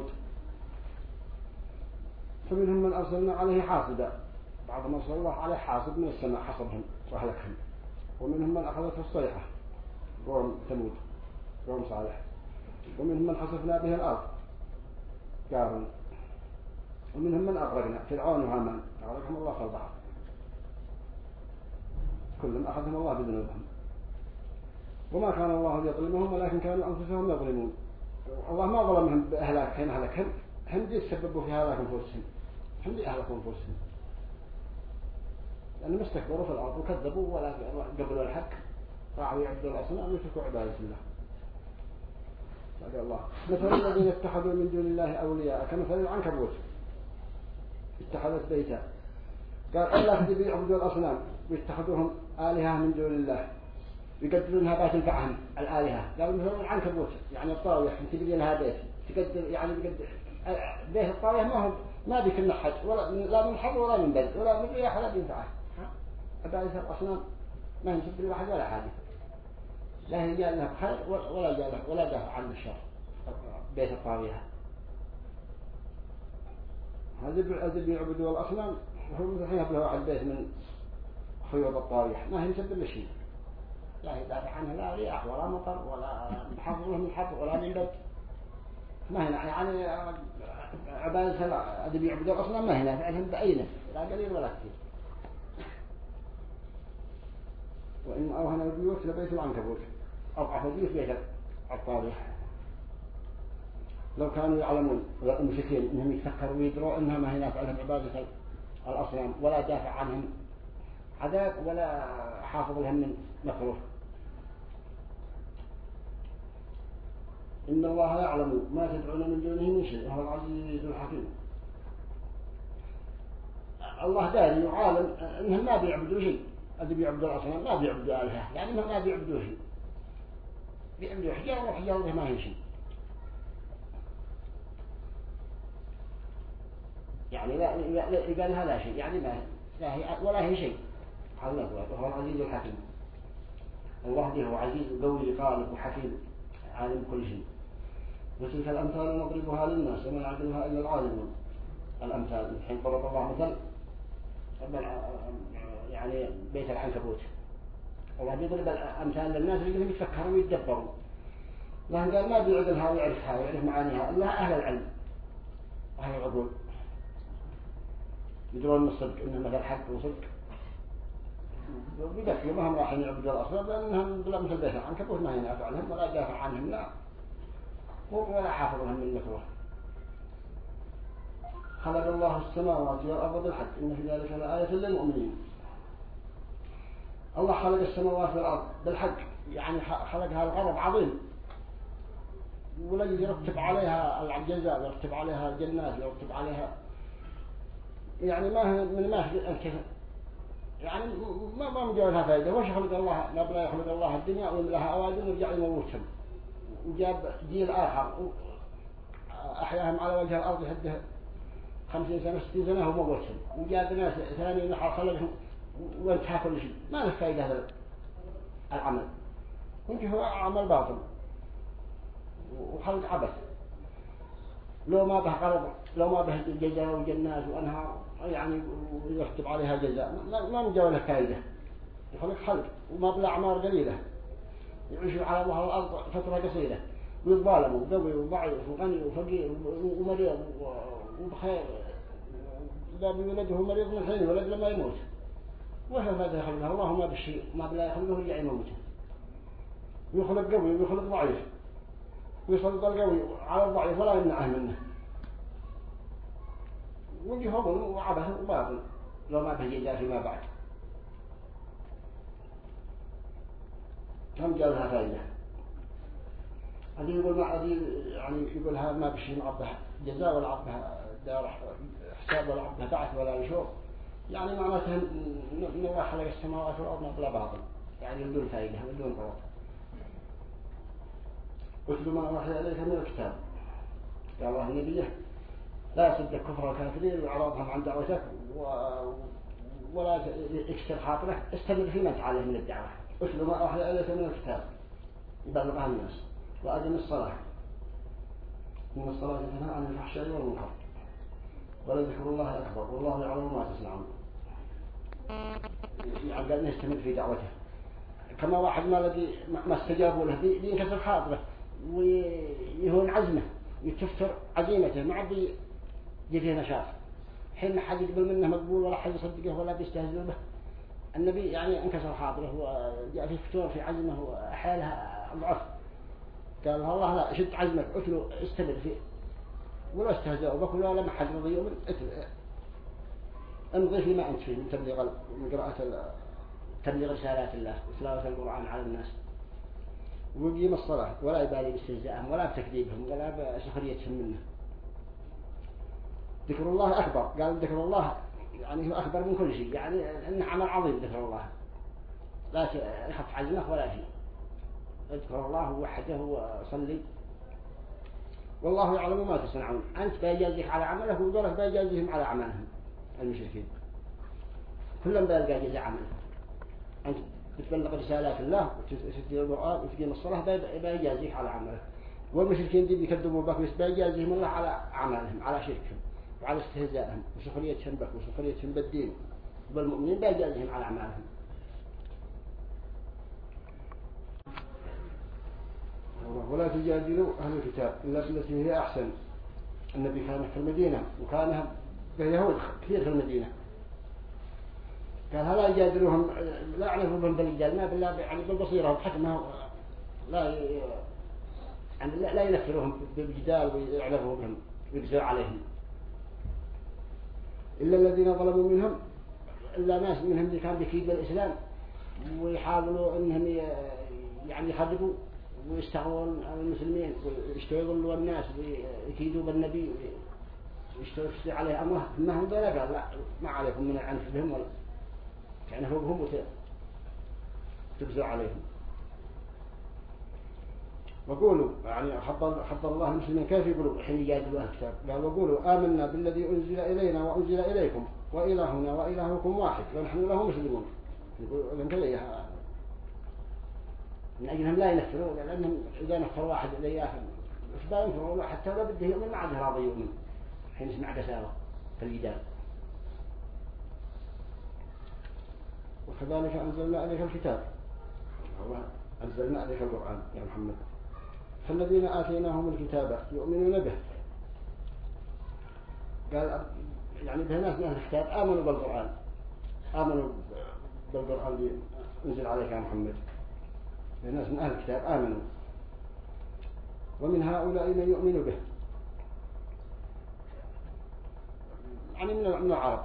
فمنهم من أرسلنا عليه حاصبا بعضهم أرسل الله عليه حاصب من السماء حصبهم وأهلكهم. ومنهم من أخذته الصيحة قوم ثمود قوم صالح. ومنهم من خسفنا به الأرض قارون. ومنهم من أغرقنا فرعون وهامان أغرقهم الله في البحر كلهم أخذهم الله بذنوبهم. وما كان الله يظلمهم ولكن كانوا أنفسهم يظلمون. الله ما ظلمهم بأهلاكهم أهلكهم هم دي يسببوا في هلاك أنفسهم هم دي أهلكوا أنفسهم لأنهم استكبروا في الأرض وكذبوا ولا قبلوا الحق راحوا يعبدوا الأصنام ويتركوا عبادة الله. قال الله مثل الذين اتخذوا من دون الله أولياء كمثل العنكبوت اتخذت بيتا. قال الله تبي يعبدوا الأصنام ويتخذوهم آلهة من دون الله يقدرونها بات تنفعهم الآلهة. قال مثل العنكبوت يعني الطاوية تبي لها بيت تقدر يعني بيت الطاوية ما بيك النحت ولا لا من حظ ولا من بلد ولا من رياح ولا بينفعه. عبادة الأصنام ما ينسب لواحد ولا حاجة لا هي جاء لها بخير ولا دافع عن الشر. بيت الطاوية هذا بيعبدوا الأصنام هم يحب له واحد بيت من خيوط الطاوية ما ينسب له شيء لا يدافع عنه لا رياح ولا مطر ولا حظ من حظ ولا من بلد ما هنا يعني عبادة هذا بيعبدوا الأصنام ما هنا فعلهم بأي نفس لا قليل ولا كثير. وإن أوهن البيوت لبيت العنكبوت أضعف البيوت بيت الطاوية. لو كانوا يعلمون المشركين إنهم يتفكروا ويدروا إنها ما هنا فعلهم عبادة الأصنام ولا دافع عنهم عذاب ولا حافظ لهم من مكروه. إن الله يعلم ما تدعون من دونه من شيء وهو العزيز الحكيم. الله داري وعالم إنهم ما بيعبدوا شيء اللي بيعبدوا الأصنام ما بيعبدوا آلهة يعني ما بيعبدوا شيء بيعبدوا حجارة وحجارة ما هي شيء يعني لا قال هذا شيء يعني ما لا هي ولا هي شيء. وهو العزيز الحكيم. الله به هو عزيز قوي غالب وحكيم عالم كل شيء. وتلك الأمثال نضربها للناس وما يعقلها إلا العالمون. الأمثال الحين ضرب الله مثل يعني بيت العنكبوت الله بيضرب الأمثال للناس اللي يتفكروا ويتدبروا لأن قال ما بيعقلها ويعرفها ويعرف معانيها إلا أهل العلم أهل العقول يدرون من الصدق إنه مثل حق وصدق بيدفعوا ما هم راحين يعبدوا الأصنام لأنهم بلا مثل بيت العنكبوت ما ينافع عنهم ولا يدافع عنهم لا ولا حافظ لهم من مكروه. خلق الله السماوات والأرض بالحق إن في ذلك لآية للمؤمنين. الله خلق السماوات والأرض بالحق يعني خلقها الغرض عظيم ولا يرتب عليها الجزاء يرتب عليها الجنات يرتب عليها يعني ما من ما يعني ما مجالها فائدة. وش خلق الله؟ نبلا يخلق الله الدنيا ويملها أوادم ويرجع يموتهم، وجاب جيل آخر أحياهم على وجه الأرض حده 50 سنة 60 سنة وموتهم، وجاب ناس ثانيين خلقهم وانتهى كل شيء. ما له فائدة هذا العمل، وانت هو عمل باطل وخلق عبث. لو ما به قرض، لو ما به جزاء وجنات وأنهار يعني ويكتب عليها جزاء، ما مجاوز له فائدة. يخلق خلق وما بلا أعمار قليلة، يعيشوا على ظهر الأرض فترة قصيرة، ويتظالموا قوي وضعيف وغني وفقير ومريض وبخير، لا بيولده مريض من حين ولد لما يموت. وش هذا يخلقه الله؟ ما بالشيء ما بلا يخلقه يرجع يموت. ويخلق قوي ويخلق ضعيف، ويسلط القوي على الضعيف ولا يمنعه منه، ويجي هبل وعبث وباطل لو ما به جزاء فيما بعد. كم جاء فائدة؟ هذه يقول ما هذه يعني يقول هذا ما بشيء عبه جزاء ولا عبه دار حساب ولا عبه بعث ولا نشور، يعني معناته إن الله خلق السماوات والأرض بلا باطل، يعني بدون فائدة بدون قوة. واتل ما أوحي إليك من الكتاب، قال الله النبي لا يصد كفر الكافرين وإعراضهم عن دعوتك ولا يكسر خاطره، استمر فيما تعالى من الدعوة. اتل ما أوحي إليك من الكتاب يبلغها الناس، وأقم الصلاة إن الصلاة تنهى عن الفحشاء والمنكر ولذكر الله أكبر والله يعلم ما تصنعون. يعني قال نستمر في دعوته. كما واحد ما استجابوا له بينكسر خاطره ويهون عزمه يتفتر عزيمته، ما عاد يجي فيه نشاط. حين ما حد يقبل منه مقبول ولا حد يصدقه ولا بيستهزئ به. النبي يعني انكسر خاطره وجاء فيه فتور في عزمه وحالها ضعف. قال الله لا شد عزمك اتلو استمر فيه ولا استهزئوا بك ولا لما حد رضي يؤمن امضي فيما أنت فيه من قراءة تبليغ رسالات الله وتلاوة القرآن على الناس، ويقيم الصلاة ولا يبالي باستهزائهم ولا بتكذيبهم ولا بسخريتهم منه. ذكر الله أكبر، قال ذكر الله يعني هو أكبر من كل شيء، يعني إنه عمل عظيم ذكر الله، لا تخف عزمك ولا شيء. اذكر الله وحده وصلي والله يعلم ما تصنعون. أنت بيجازيك على عملك ودولك بيجازيهم على أعمالهم. المشركين كلهم بيلقى جزاء عمله. أنت بتبلغ رسالات الله وتسجل القرآن وتقيم الصلاة بيجازيك على عملك، والمشركين دي بيكذبوا بك بس بيجازيهم الله على أعمالهم على شركهم وعلى استهزائهم وسخريتهم بك وسخريتهم بالدين، والمؤمنين بيجازيهم على أعمالهم. ولا تجادلوا أهل الكتاب إلا بالتي هي أحسن. النبي كان في المدينة وكان يهود كثير في المدينة، قال هلا يجادلوهم لا يعرفوا بهم بالجدال ما بالله يعني بالبصيرة وحكمها، لا ينفرهم بالجدال ويعرفوا بهم ويقسوا عليهم. إلا الذين ظلموا منهم، إلا ناس منهم اللي كان بيكيد بالإسلام ويحاولوا إنهم يعني يخربوا ويستغلون المسلمين ويشتغلوا الناس ويكيدوا بالنبي ويشتغلوا عليه أمره. ما هم ذولا قال لا ما عليكم من العنف بهم ولا يعني فوقهم وتبزوا عليهم. وقولوا يعني حضر الله المسلمين كيف يقولوا حين يجادلوا أهل الكتاب، قال وقولوا آمنا بالذي أنزل إلينا وأنزل إليكم وإلهنا وإلهكم واحد ونحن له مسلمون. يقولوا لهم كذا من أجلهم لا ينفروا، لأنهم إذا نفر واحد إلى آخر فلا ينفروا حتى لو بده يؤمن ما عاد راضي يؤمن حين يسمع قساوة في الجدال. وكذلك أنزلنا عليك الكتاب، أنزلنا عليك القرآن يا محمد، فالذين آتيناهم الكتاب يؤمنون به. قال يعني به ناس من أهل الكتاب آمنوا بالقرآن، آمنوا بالقرآن اللي أنزل عليك يا محمد، ناس من أهل الكتاب آمنوا. ومن هؤلاء من يؤمن به يعني من العرب،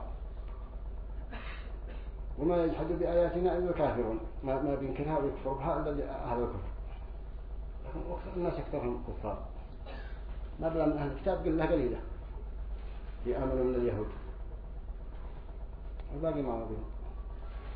وما يجحد بآياتنا إلا الكافرون، ما بينكرها ويكفر بها إلا أهل الكفر. الناس أكثرهم كفار، ما بلا من أهل الكتاب قلنا قليلة يآمنوا من اليهود، الباقي ما بهم.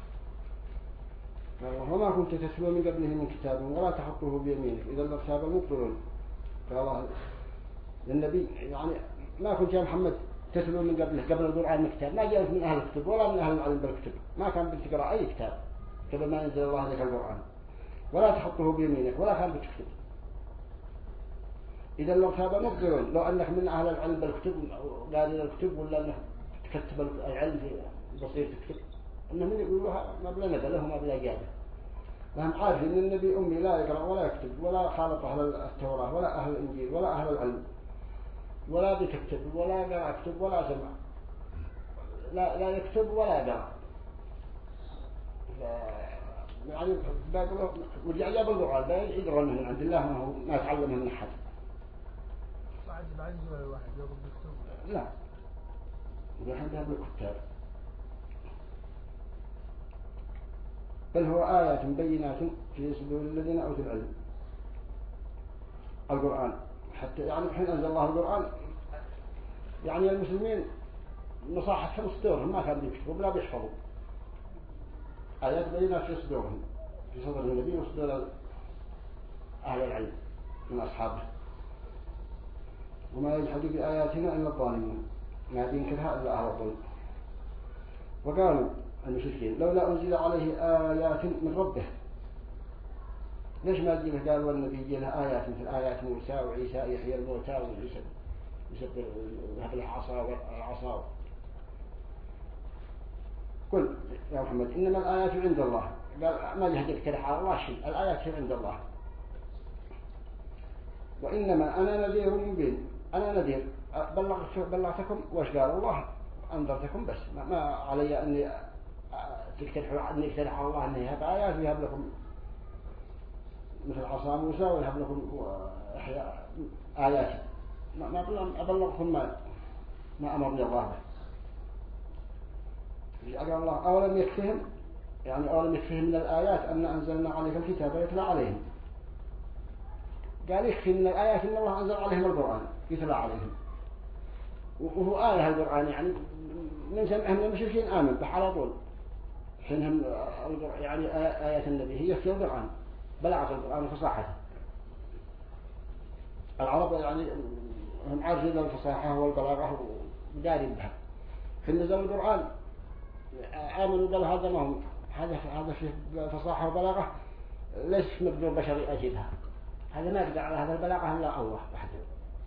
وما كنت تتلو من قبله من كتاب ولا تحطه بيمينك إذا لارتاب المبطلون. قال الله للنبي يعني ما كنت يا محمد تتلو من قبل القرآن من كتاب، ما جاءت من أهل الكتب ولا من أهل العلم بالكتب، ما كان بتقرأ أي كتاب قبل ما ينزل الله لك القرآن، ولا تحطه بيمينك ولا كان بتكتب. إذا لارتاب المبطلون، لو أنك من أهل العلم بالكتب قال الكتب ولا أنك تكتب العلم في بصير تكتب، إنهم يقولوها ما بلا نقله وما بلا جاده. لهم عارفين أن النبي أمي لا يقرأ ولا يكتب ولا خالط أهل التوراة ولا أهل الإنجيل ولا أهل العلم، ولا بيكتب ولا قرأ يكتب ولا سمع، لا يكتب ولا قرأ. يعني باقوا ورجع جاب القرآن لا يقرأ من عند الله ما تعلمه من أحد. عجز ولا واحد يقرأ يكتب؟ لا، الواحد هذا الكتاب. بل هو آيات بينات في صدور الذين أوتوا العلم. القرآن حتى يعني حين أنزل الله القرآن يعني المسلمين مصاحفهم صدورهم ما كانوا بيكتبوا ولا بيحفظوا. آيات بينات في صدورهم، في صدر النبي وصدور أهل العلم من أصحابه. وما يجحد بآياتنا إلا الظالمون، ما بينكرها إلا أهل الظلم. وقالوا المشركين لولا أنزل عليه آيات من ربه. ليش ما تجيبه؟ قالوا النبي يجي له آيات مثل آيات موسى وعيسى يحيي الموتى وعيسى يسبب العصا. قل يا محمد إنما الآيات عند الله. قال ما جهدك كده على الله شيء، الآيات عند الله. وإنما أنا نذير مبين، أنا نذير بلغتكم. وش قال الله؟ أنذرتكم بس، ما علي أني تقترحوا أني اقترح على الله أنه يهب آيات ويهب لكم مثل عصا موسى ويهب لكم إحياء آيات. ما أبلغكم ما أمرني الله به. قال الله أولم يكفهم، يعني أولم يكفهم من الآيات أن أنزلنا عليك الكتاب يتلى عليهم. قال يكفي من الآيات أن الله أنزل عليهم القرآن يتلى عليهم، وهو آية القرآن يعني من سمعهم المشركين آمن بحال طول حينهم يعني آيات النبي هي في القرآن، بلغت القرآن وفصاحته. العرب يعني هم عارفين الفصاحة والبلاغة ودارين بها. حين نزل القرآن آمنوا قال هذا ما هم هذا فيه فصاحة وبلاغة ليش مقدور بشري أجيبها، هذا ما يقدر على هذا البلاغة إلا الله وحده.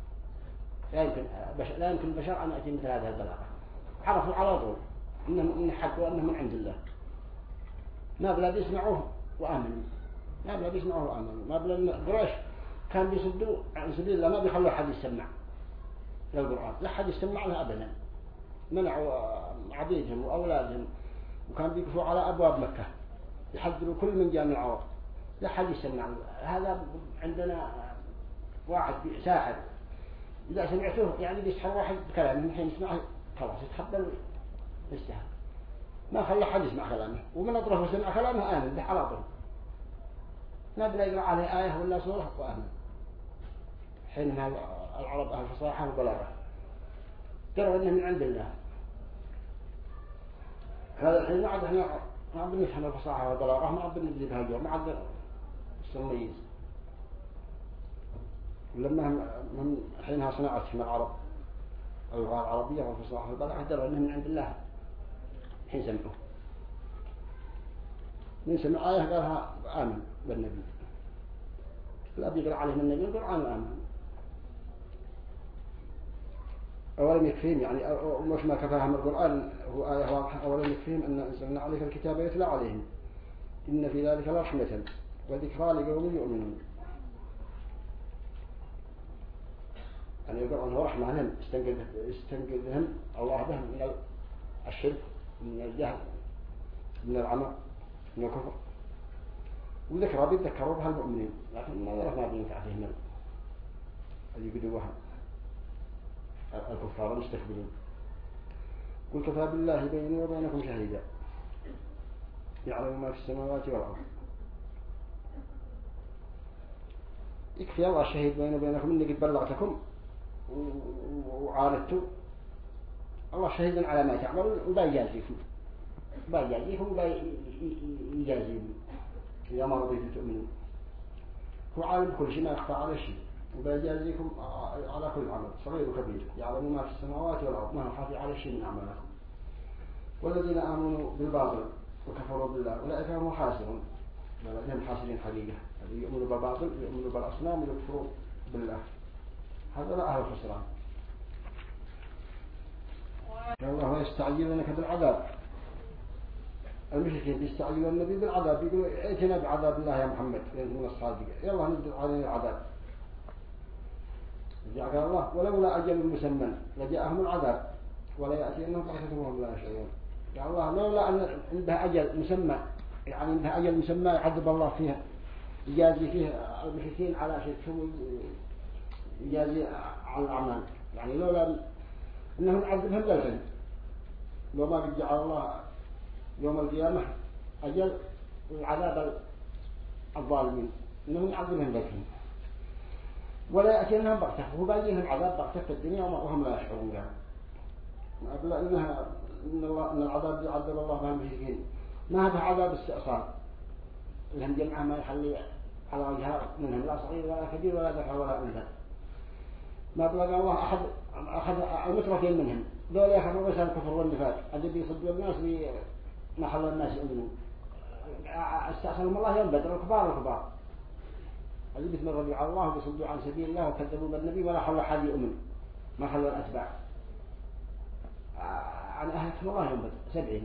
لا يمكن البشر أن يأتي مثل هذه البلاغة. عرفوا على طول إنهم حق وأنهم من عند الله. ما بلا بيسمعوه وآمنوا، ما بلا بيسمعوه وآمنوا. ما بلا قريش كان بيصدوا عن سبيل الله، ما بيخلوا حد يسمع للقرآن، لا حد يسمع له أبدا. منعوا عبيدهم وأولادهم، وكان بيقفوا على أبواب مكة يحذروا كل من جاء من العرب لا حد يسمع. هذا عندنا واحد ساحر إذا سمعته يعني بيسحر واحد بكلامه من حين يسمعه خلاص يتخبل يستهل، ما خلى حد يسمع كلامه. ومن أطرفه سمع كلامه آمن به على طول، ما بلا يقرأ عليه آية ولا سورة وآمن. حينها العرب أهل الفصاحة والبلاغة ترى أنه من عند الله. هذا الحين ما عاد احنا ما عاد نفهم الفصاحة والبلاغة، ما عاد نبدي بها الجوع، ما عاد نميز. ولما هم حينها صناعتهم العرب اللغة العربية والفصاحة والبلاغة ترى أنه من عند الله. حين سمعوه من سمع آية قالها آمن بالنبي، لا بيقرأ عليهم النبي القرآن آمن. أولم يكفيهم يعني مش ما كفاهم القرآن هو آية واضحة. أولم يكفيهم أن أنزلنا عليك الكتاب يتلى عليهم إن في ذلك لرحمة وذكرى لقوم يؤمنون. يعني القرآن هو رحمة لهم، استنقذهم الله بهم من الشرك من الجهل من العمى من الكفر، وذكرى بيتذكروا بها المؤمنين، لكن ما بينفع فيهم اللي يقدروها الكفار المستكبرين. قل كفى بالله بيني وبينكم شهيدا يعلم ما في السماوات والأرض. يكفي الله الشهيد بيني وبينكم إني قد بلغتكم وعاردتم. الله شهيد على ما تعملون وبيجازيكم وبيجازيكم. يا ما رضيتم تؤمنون. هو عالم كل شيء ما يخفى على شيء، وبيجازيكم على كل عمل صغير وكبير، يعلم ما في السماوات والأرض ما يخفى على شيء من أعمالكم. والذين آمنوا بالباطل وكفروا بالله أولئك هم الخاسرون، هم خاسرين حقيقة. الذين يؤمنوا بالباطل يؤمنوا بالأصنام ويكفروا بالله، هذا لا أهل الخسران. الله يستعجلونك بالعذاب، المشركين يستعجلون النبي بالعذاب، يقولوا ائتنا بعذاب الله يا محمد من الصادق، يلا نزل علينا العذاب. قال الله ولولا أجل مسمى لجاءهم العذاب ولا يأتينهم بغتة وهم لا يشعرون. قال الله لولا أن عندها أجل مسمى، يعني عندها أجل مسمى يعذب الله فيها، يجازي فيها المشركين على شركهم، يجازي على الأعمال، يعني لولا أنهم يعذبهم للحين، لو ما جعل الله يوم القيامة أجل العذاب الظالمين إنهم يعذبهم للحين ولا يأتينهم بغتة، هو باقيهم عذاب بغتة في الدنيا وهم لا يشعرون بها. أقول إن العذاب يعذب الله بها المشركين ما هذا عذاب استئصال، لهم جمعة ما يحلي على وجهها منهم لا صغير ولا كبير ولا ذكر ولا أنثى، ما بلغ الله أخذ المترفين منهم، دول يأخذوا رسال الكفر والنفاق الذي بيصدوا الناس بمحل الناس يؤمنون. استأصلهم الله يوم بدر الكبار اللي بيتمردوا على الله وبيصدوا عن سبيل الله وكذبوا بالنبي ولا حل حد يؤمن، ما حل الأتباع عن أهلكم الله يوم بدر 70.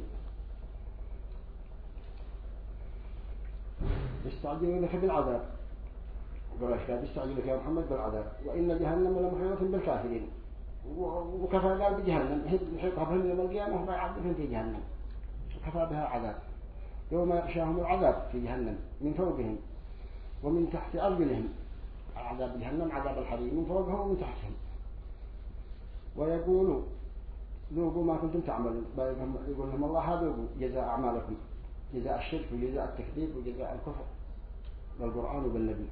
يستعجلونك بالعذاب، قريش قال يستعجلك يا محمد بالعذاب وإن جهنم لمحيطة بالكافرين، وكفى قال بجهنم يحيطها بهم يوم القيامة وما يعذبهم في جهنم، وكفى بها عذاب يوم يغشاهم العذاب في جهنم من فوقهم ومن تحت أرجلهم، عذاب جهنم عذاب الحريق من فوقهم ومن تحتهم، ويقولوا ذوقوا ما كنتم تعملون، يقول لهم الله هذا جزاء أعمالكم، جزاء الشرك وجزاء التكذيب وجزاء الكفر بالقرآن وبالنبي.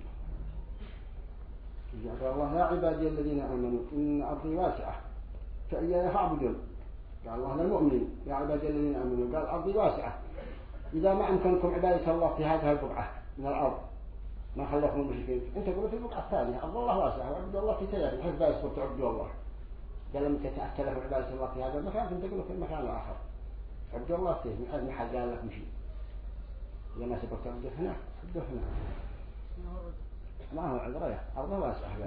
قال الله يا عبادي الذين آمنوا إن أرضي واسعة فإياي فاعبدون. قال الله للمؤمنين يا عبادي الذين آمنوا، قال أرضي واسعة، إذا ما أمكنكم عبادة الله في هذه البقعة من الأرض ما خلقكم المشركين، أنت قلت في البقعة الثانية أرض الله واسعة وعبد الله في ثلاثة بحيث لا يصبر تعبدوا الله. قال لم تتأكد لكم عبادة الله في هذا المكان فانتقلوا في المكان الآخر عبد الله فيه من حد ما حد قال لكم شيء، إذا ما سبقت عبده هنا عبده هنا ما هو عذرية أرضه واسعة. قال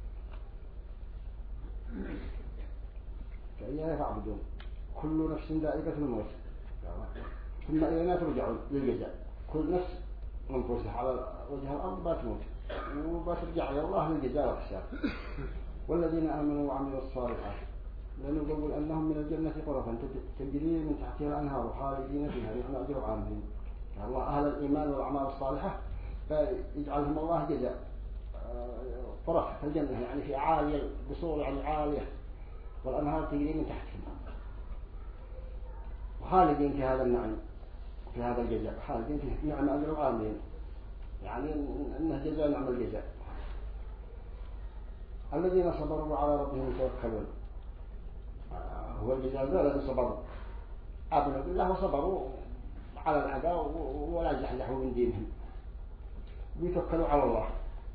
فإياي فاعبدون كل نفس ذائقة الموت ثم إلينا ترجعون للجزاء، كل نفس منفوسة على وجه الأرض بتموت وبترجع إلى الله للجزاء والحساب. والذين آمنوا وعملوا الصالحات لنقول أنهم من الجنة غرفا تجري من تحتها الأنهار خالدين فيها نحن أجر عاملين. الله أهل الإيمان والأعمال الصالحة فيجعلهم الله جزاء غرف في الجنة، يعني في عالية بصور يعني عالية، والأنهار تجري من تحتهم وخالدين في هذا النعيم في هذا الجزاء، خالدين فيه نعم أجر عاملين، يعني إنه جزاء نعم الجزاء. الذين صبروا على ربهم يتوكلون، هو الجزاء الذين صبروا آمنوا بالله وصبروا على الأعداء ولا يزحزحوا من دينهم ويتوكلوا على الله.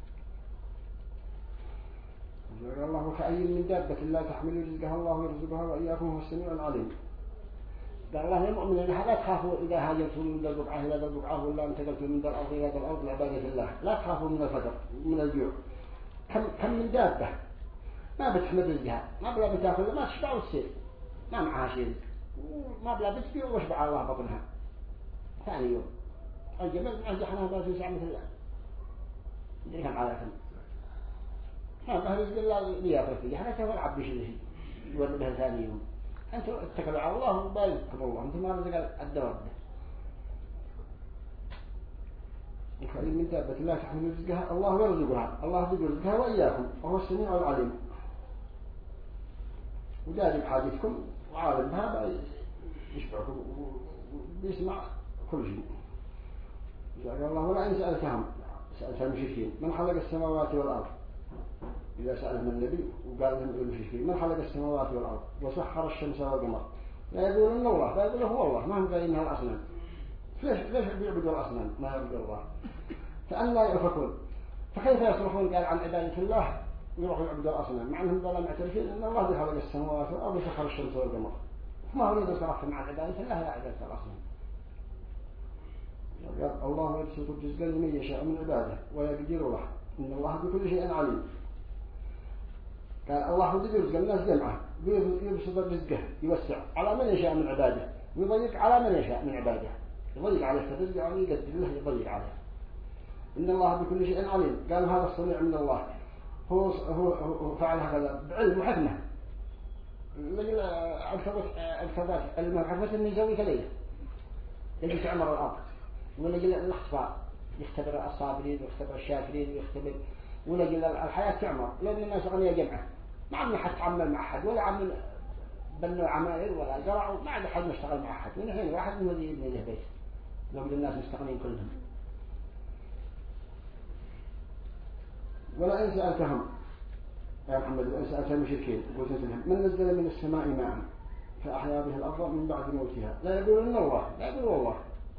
قال الله كأي من دابة لا تحمل رزقها الله يرزقها وإياكم هو السميع العليم. قال الله للمؤمنين لا تخافوا إذا هاجرتم من ذا البقعة إلى ذا البقعة ولا انتقلتم من ذا الأرض إلى ذا الأرض لعبادة الله، لا تخافوا من الفقر من الجوع. كم من دابة ما بتحمل رزقها، ما بلا بتاكل ما تشبع وتصير ما معها شيء، ما بلا بتبيع واشبع الله بطنها. ثاني يوم الجبل أنجحنا بلا تسع مثل الله يدري كم عادة ما بها رزق الله ليأكل فيه حتى هو العب بشيء يولد بها ثاني يوم. أنتم اتكلوا على الله وبارككم الله، أنتم ما رزق الدواب ده. وكأي من دابة لا تحمل رزقها الله يرزقها، الله يرزقها وإياكم وهو السميع العليم، وجارب حاجتكم وعالم بها يشبعكم ويسمع كل شيء. قال الله ولا سألت المشركين من خلق السماوات والأرض، إذا سألهم النبي وقال لهم المشركين من خلق السماوات والأرض وسخر الشمس والقمر لا يقولون الله، لا يقولون هو الله، ما هم قايلين إنها الأصنام، ليش بيعبدوا الأصنام ما يعبدوا الله؟ فأنا يؤفكون. فكيف يصرفون قال عن عبادة الله ويروحوا يعبدوا الأصنام مع أنهم لا معترفين أن الله خلق السماوات والأرض وسخر الشمس والقمر. ما هو يريد صرفهم عن عبادة الله لا عبادة الأصنام. الله يبسط الرزق لمن يشاء من عباده ويقدر له إن الله بكل شيء عليم. قال الله يقدر رزق الناس جمعه يبسط الرزق يوسع على من يشاء من عباده ويضيق على من يشاء من عباده. يضيق عليه الرزق يعني يقدر له يضيق عليه. إن الله بكل شيء عليم. قالوا هذا الصنيع من الله هو فعل هذا بعلم وحكمة. لكن الكذات المحكمة إنه يسوي كذا يجي تعمر الأرض ولا جل الاختبار يختبر الصابرين ويختبر الشاكرين ويختبر ولا جل الحياة تعمر لأن الناس غنية جمعة ما عندنا حد تعمل مع أحد ولا عمل بنوا عماير ولا زرعوا ما عند حد نشتغل مع أحد من الحين واحد من ذي له بيت لو بدنا الناس مستغنين كلهم. ولا إن سألتهم يا محمد وإن سألت المشركين قلت لهم من نزل من السماء ماء فأحيا به الأرض من بعد موتها لا يقولون إن الله لا يقولون الله.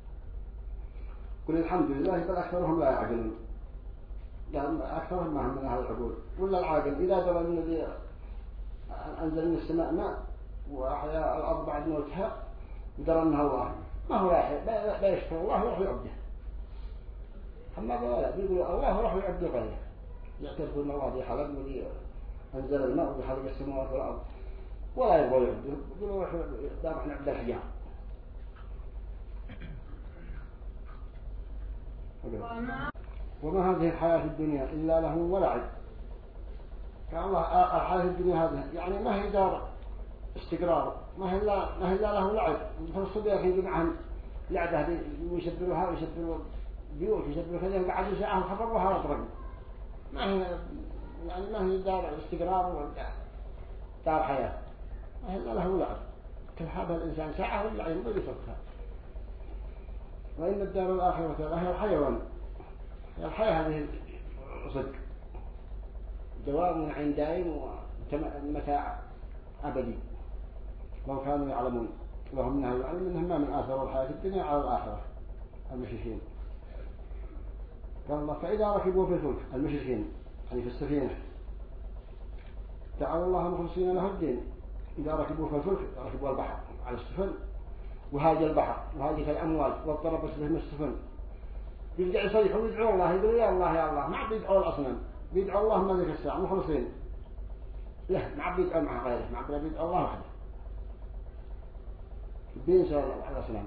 قل الحمد لله بل أكثرهم لا يعقلون. يعني أكثرهم ما هم من أهل العقول ولا العاقل إذا درى من الذي أنزل من السماء ماء وأحيا الأرض بعد موتها ودرى أنها الله ما هو لا يشكر الله ويروح يعبده. أما لا بيقولوا الله ويروح يعبده غيره يعترفون أن الله خلق ولي أنزل الماء وخلق السماوات والأرض ولا يبغوا يعبدوا يقولوا دام احنا نعبد الحجار. وما هذه الحياة الدنيا إلا له ولعب. قال الله الحياة الدنيا هذه يعني ما هي دار استقرار ما هي إلا له لعب. فالصبية يجي معهم لعبة ويشبروها ويشبروا بيوت ويشبروا كذا وقعدوا ساعة وخبروها وطرقوا ما هي يعني ما هي دار استقرار ولا دار حياة ما هي إلا له لعب. كل هذا الإنسان ساعة ولا يمضي يتركها. وإن الدار الآخرة هي الحيوان الحياة هذه صدق جواب من عين دائم ومتاع أبدي لو كانوا يعلمون وهم منها يعلم منهم ما من آثار الحياة الدنيا على الآخرة المشركين. قال الله فإذا ركبوا في الفلك المشركين يعني في السفينة دعوا الله مخلصين له الدين. إذا ركبوا في الفلك ركبوا البحر على السفن وهاج البحر وهاجت الأمواج واضطربت بهم السفن يرجع يصيحوا ويدعوا الله يقولوا يا الله يا الله ما عاد يدعوا الأصنام بيدعوا الله ما ذيك الساعة مخلصين له ما عاد يدعوا مع غيره ما عاد يدعوا الله وحده بينسوا الأصنام.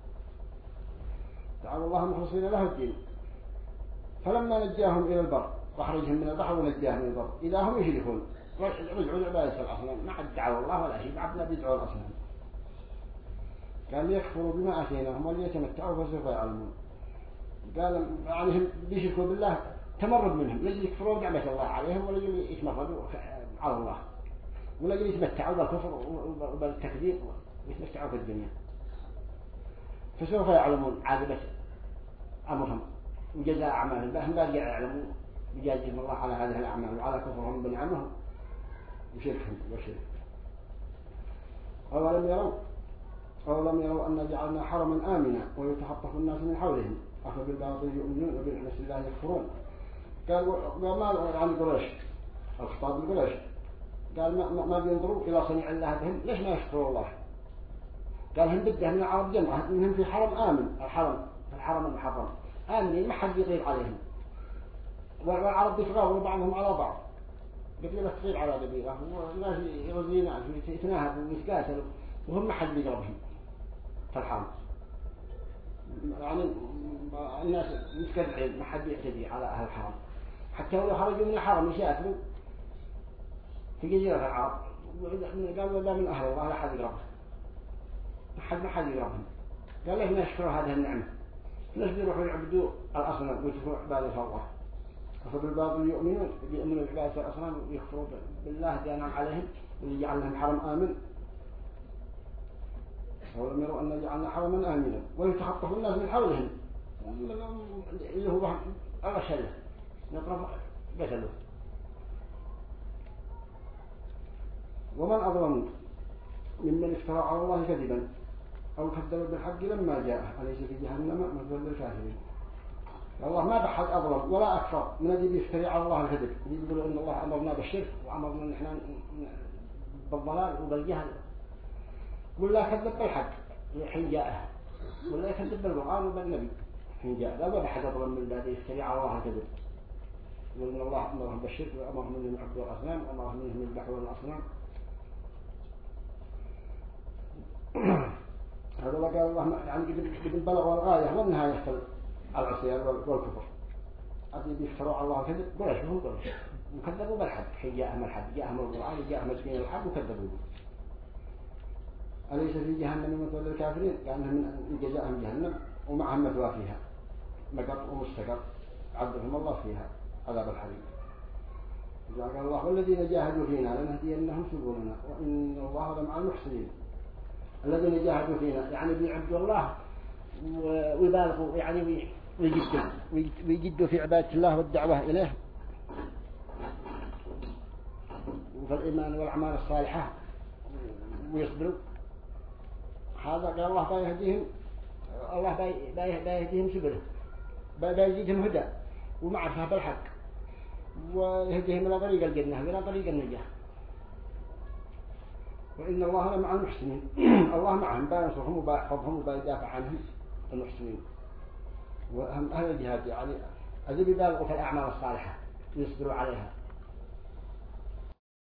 دعوا الله مخلصين له الدين فلما نجاهم إلى البر وأخرجهم من البحر ونجاهم من البر إذا هم يشركون رجعوا لعبادة الأصنام ما عاد دعوا الله ولا شيء ما عاد بيدعوا الأصنام. قال ليكفروا بما آتيناهم وليتمتعوا فسوف يعلمون. قال يعني بيشركوا بالله تمرد منهم لا يكفروا بنعمة الله عليهم ولا يتمردوا على الله ولا يتمتعوا بالكفر وبالتكذيب ويتمتعوا في الدنيا. فسوف يعلمون عاقبة أمرهم وجزاء أعمالهم بهم باقي يعلمون يجازيهم الله على هذه الأعمال وعلى كفرهم بنعمهم وشركهم وشرك. أولم يروا أن جعلنا حرما آمنا ويتخطف الناس من حولهم أفبالباطل يؤمنون وبنعمة الله يكفرون. قال ما عن قريش الخطاب لقريش قال ما بينظروا إلى صنيع الله بهم ليش ما يشكروا الله. قال هم بده من العرب جمعة منهم في حرم آمن الحرم المحرم آمنين ما حد يغير عليهم والعرب يتغاوروا بعضهم على بعض قبيلة تصير على قبيلة والناس يغزين يتناهبوا ويتقاتلوا وهم ما حد يقربهم في الحرم يعني الناس متكبعين ما حد يعتدي على أهل الحرم حتى لو خرجوا من الحرم يسافروا في جزيرة العرب قالوا لا من أهل الله لا حد يقربهم ما حد يقربهم. قال ليش ما يشكروا هذه النعمة ليش بيروحوا يعبدوا الأصنام ويتركوا عبادة الله. فبالباطل يؤمنون بيؤمنوا بعبادة الأصنام ويكفروا بالله بأنعم عليهم ويجعل لهم حرم آمن. ولم يروا أن جعلنا حرما آمنا ويتخطف الناس من حولهم اللي هو الرشلة يطرف قتله. ومن أظلم ممن افترى على الله كذبا أو كذبوا بالحق لما جاءه أليس في جهنم مثوى للكافرين. الله ما بحد أظلم ولا أكثر من الذي بيفتري على الله الكذب، يقولوا إن الله أمرنا بالشرك وأمرنا إن إحنا بالضلال وبالجهل. ولا كذب بالحق حين جاءه، ولا يكذب بالقرآن وبالنبي حين جاء. لا بحد أظلم من الذي يفتري على الله الكذب، يقول إن الله أمرهم بالشرك وأمرهم من يعبدوا الأصنام وأمرهم من يذبحوا الأصنام. هذا الله قال الله يعني قد بلغوا الغاية والنهاية في العصيان والكفر. أبي بيفتروا على الله كذب قريشهم قريش وكذبوا بالحق حين جاءهم الحق، جاءهم القرآن جاءهم الدين الحق وكذبوا. أليس في جهنم مثوى للكافرين؟ يعني من جزاءهم جهنم ومعهم مثوى فيها مقر ومستقر عذبهم الله فيها عذاب الحريق. قال الله والذين جاهدوا فينا لنهدينهم سبلنا وإن الله لمع المحسنين. الذين جاهدوا فينا يعني بيعبدوا الله ويبالغوا يعني ويجدوا في عبادة الله والدعوة إليه وفي الإيمان والأعمال الصالحة ويصبروا. هذا قال الله بيهديهم، الله بيهديهم سبله، بيزيدهم هدى ومعرفة بالحق ويهديهم إلى طريق الجنة وإلى طريق النجاة. وإن الله لمع المحسنين. الله معهم بينصرهم وبيحفظهم وبيدافع عنهم المحسنين وهم أهل الجهاد يعني الذي بيبالغوا في الأعمال الصالحة ويصبروا عليها